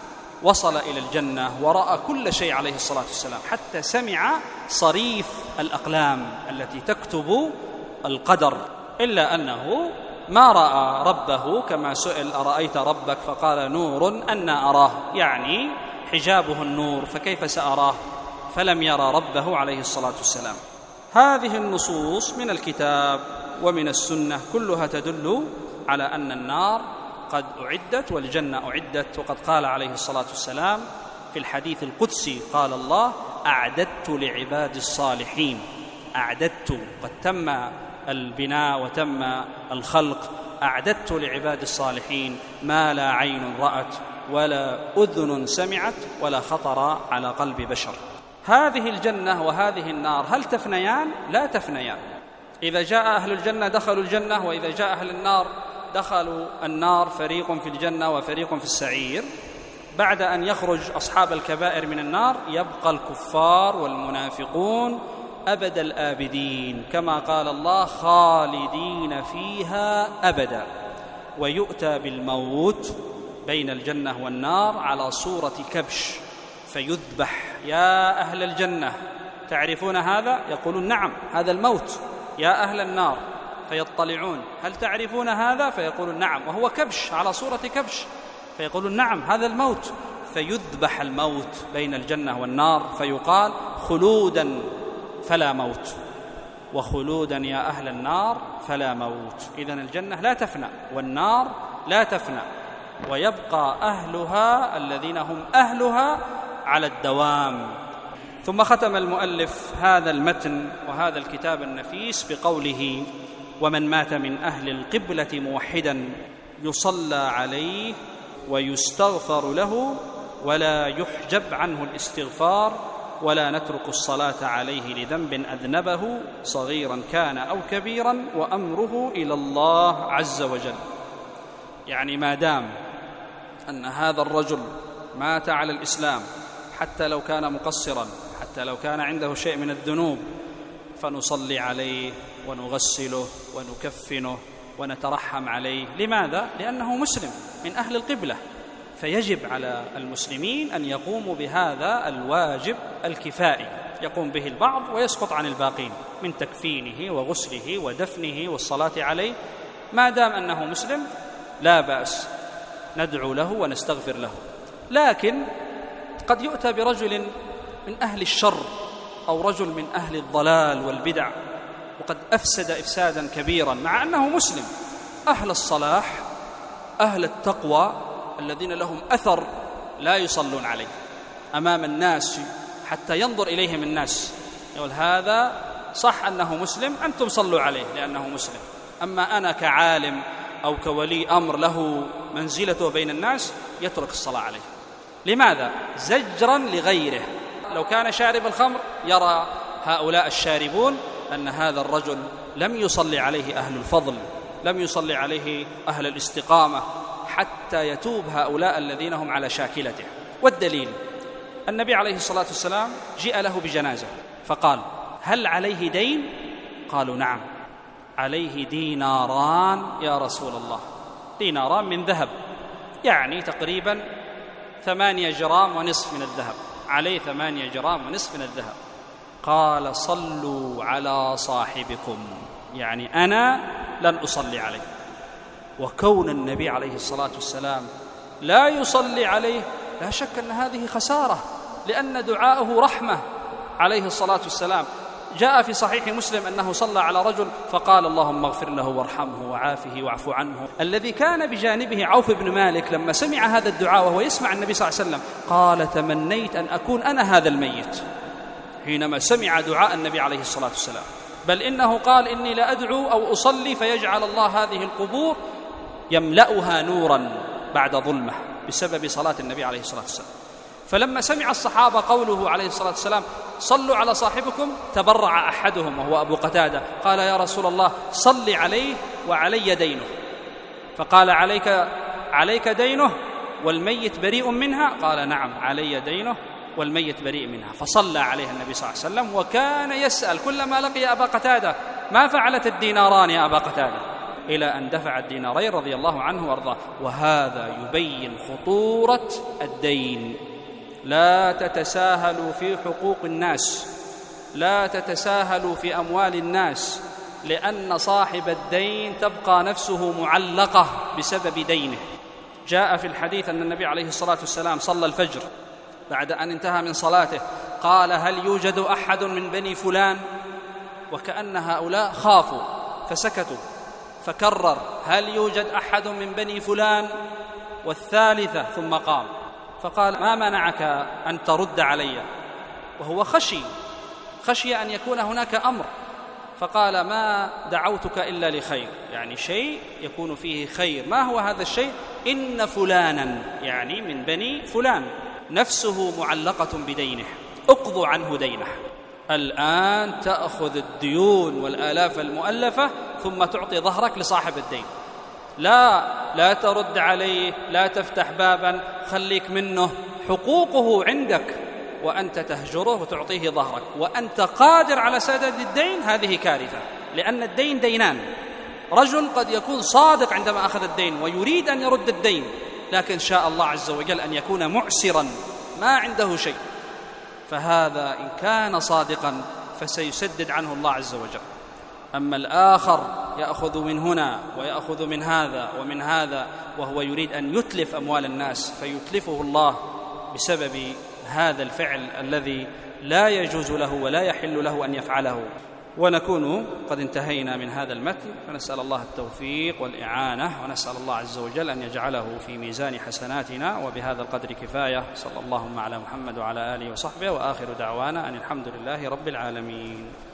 وصل إلى الجنة ورأى كل شيء عليه الصلاة والسلام، حتى سمع صريف الأقلام التي تكتب القدر، إلا أنه ما رأى ربه كما سئل أرأيت ربك؟ فقال نور أنا أراه، يعني حجابه النور، فكيف سأراه؟ فلم يرى ربه عليه الصلاة والسلام. هذه النصوص من الكتاب ومن السنة كلها تدل على أن النار قد أعدت والجنة أعدت. وقد قال عليه الصلاة والسلام في الحديث القدسي، قال الله أعددت لعباد الصالحين. أعددت، قد تم البناء وتم الخلق. أعددت لعباد الصالحين ما لا عين رأت ولا أذن سمعت ولا خطر على قلب بشر. هذه الجنة وهذه النار هل تفنيان؟ لا تفنيان. إذا جاء أهل الجنة دخلوا الجنة، وإذا جاء أهل النار دخلوا النار، فريق في الجنة وفريق في السعير. بعد أن يخرج أصحاب الكبائر من النار يبقى الكفار والمنافقون أبد الآبدين، كما قال الله خالدين فيها أبدا. ويؤتى بالموت بين الجنة والنار على صورة كبش فيذبح. يا أهل الجنة تعرفون هذا؟ يقولون نعم هذا الموت. يا أهل النار فيطلعون هل تعرفون هذا؟ فيقولون نعم، وهو كبش على صورة كبش، فيقولون نعم هذا الموت. فيذبح الموت بين الجنة والنار فيقال خلودا فلا موت، وخلودا يا أهل النار فلا موت. إذن الجنة لا تفنى والنار لا تفنى، ويبقى أهلها الذين هم أهلها على الدوام. ثم ختم المؤلف هذا المتن وهذا الكتاب النفيس بقوله ومن مات من أهل القبلة موحدا يصلى عليه ويستغفر له ولا يحجب عنه الاستغفار ولا نترك الصلاة عليه لذنب أذنبه صغيرا كان أو كبيرا وأمره إلى الله عز وجل. يعني ما دام أن هذا الرجل مات على الإسلام حتى لو كان مقصرا، حتى لو كان عنده شيء من الذنوب، فنصلي عليه ونغسله ونكفنه ونترحم عليه. لماذا؟ لأنه مسلم من أهل القبلة، فيجب على المسلمين أن يقوموا بهذا الواجب الكفائي، يقوم به البعض ويسقط عن الباقين من تكفينه وغسله ودفنه والصلاة عليه. ما دام أنه مسلم لا بأس، ندعو له ونستغفر له. لكن قد يؤتى برجل من أهل الشر أو رجل من أهل الضلال والبدع وقد أفسد إفسادا كبيرا مع أنه مسلم، أهل الصلاح أهل التقوى الذين لهم أثر لا يصلون عليه أمام الناس حتى ينظر إليهم الناس، يقول هذا صح أنه مسلم، أنتم صلوا عليه لأنه مسلم، أما أنا كعالم أو كولي أمر له منزلته بين الناس يترك الصلاة عليه. لماذا؟ زجرا لغيره. لو كان شارب الخمر يرى هؤلاء الشاربون أن هذا الرجل لم يصلي عليه أهل الفضل، لم يصلي عليه أهل الاستقامة، حتى يتوب هؤلاء الذين هم على شاكلته. والدليل النبي عليه الصلاة والسلام جاء له بجنازة فقال هل عليه دين؟ قالوا نعم عليه ديناران يا رسول الله. ديناران من ذهب، يعني تقريبا 8 جرام ونصف من الذهب، عليه 8 جرام ونصف من الذهب. قال صلوا على صاحبكم، يعني أنا لن أصلي عليه. وكون النبي عليه الصلاة والسلام لا يصلي عليه لا شك أن هذه خسارة، لأن دعاءه رحمة عليه الصلاة والسلام. جاء في صحيح مسلم أنه صلى على رجل فقال اللهم اغفر له وارحمه وعافه واعف عنه. الذي كان بجانبه عوف بن مالك لما سمع هذا الدعاء وهو يسمع النبي صلى الله عليه وسلم قال تمنيت أن أكون أنا هذا الميت حينما سمع دعاء النبي عليه الصلاة والسلام، بل إنه قال إني لأدعو أو أصلي فيجعل الله هذه القبور يملأها نورا بعد ظلمة بسبب صلاة النبي عليه الصلاة والسلام. فلما سمع الصحابة قوله عليه الصلاة والسلام صلوا على صاحبكم تبرع أحدهم وهو أبو قتادة قال يا رسول الله صل عليه وعلي دينه. فقال عليك دينه والميت بريء منها؟ قال نعم علي دينه والميت بريء منها. فصلى عليه النبي صلى الله عليه وسلم، وكان يسأل كلما لقي أبا قتادة ما فعلت الديناران يا أبا قتادة، إلى أن دفع الدينارين رضي الله عنه وارضاه. وهذا يبين خطورة الدين. لا تتساهلوا في حقوق الناس، لا تتساهلوا في أموال الناس، لأن صاحب الدين تبقى نفسه معلقة بسبب دينه. جاء في الحديث أن النبي عليه الصلاة والسلام صلى الفجر، بعد أن انتهى من صلاته قال هل يوجد أحد من بني فلان؟ وكأن هؤلاء خافوا فسكتوا، فكرر هل يوجد أحد من بني فلان؟ والثالثة، ثم قام فقال ما منعك أن ترد علي؟ وهو خشي أن يكون هناك أمر، فقال ما دعوتك إلا لخير، يعني شيء يكون فيه خير. ما هو هذا الشيء؟ إن فلانا، يعني من بني فلان، نفسه معلقة بدينه، اقضوا عنه دينه. الآن تأخذ الديون والآلاف المؤلفة ثم تعطي ظهرك لصاحب الدين. لا ترد عليه، لا تفتح بابا، خليك منه، حقوقه عندك وأنت تهجره وتعطيه ظهرك وأنت قادر على سداد الدين. هذه كارثة، لأن الدين دينان. رجل قد يكون صادق عندما أخذ الدين ويريد أن يرد الدين، لكن شاء الله عز وجل أن يكون معسرا ما عنده شيء، فهذا إن كان صادقا فسيسدد عنه الله عز وجل. أما الآخر يأخذ من هنا ويأخذ من هذا ومن هذا وهو يريد أن يتلف أموال الناس فيتلفه الله بسبب هذا الفعل الذي لا يجوز له ولا يحل له أن يفعله. ونكون قد انتهينا من هذا المتن، فنسأل الله التوفيق والإعانة، ونسأل الله عز وجل أن يجعله في ميزان حسناتنا. وبهذا القدر كفاية. صلى الله على محمد وعلى آله وصحبه، وآخر دعوانا أن الحمد لله رب العالمين.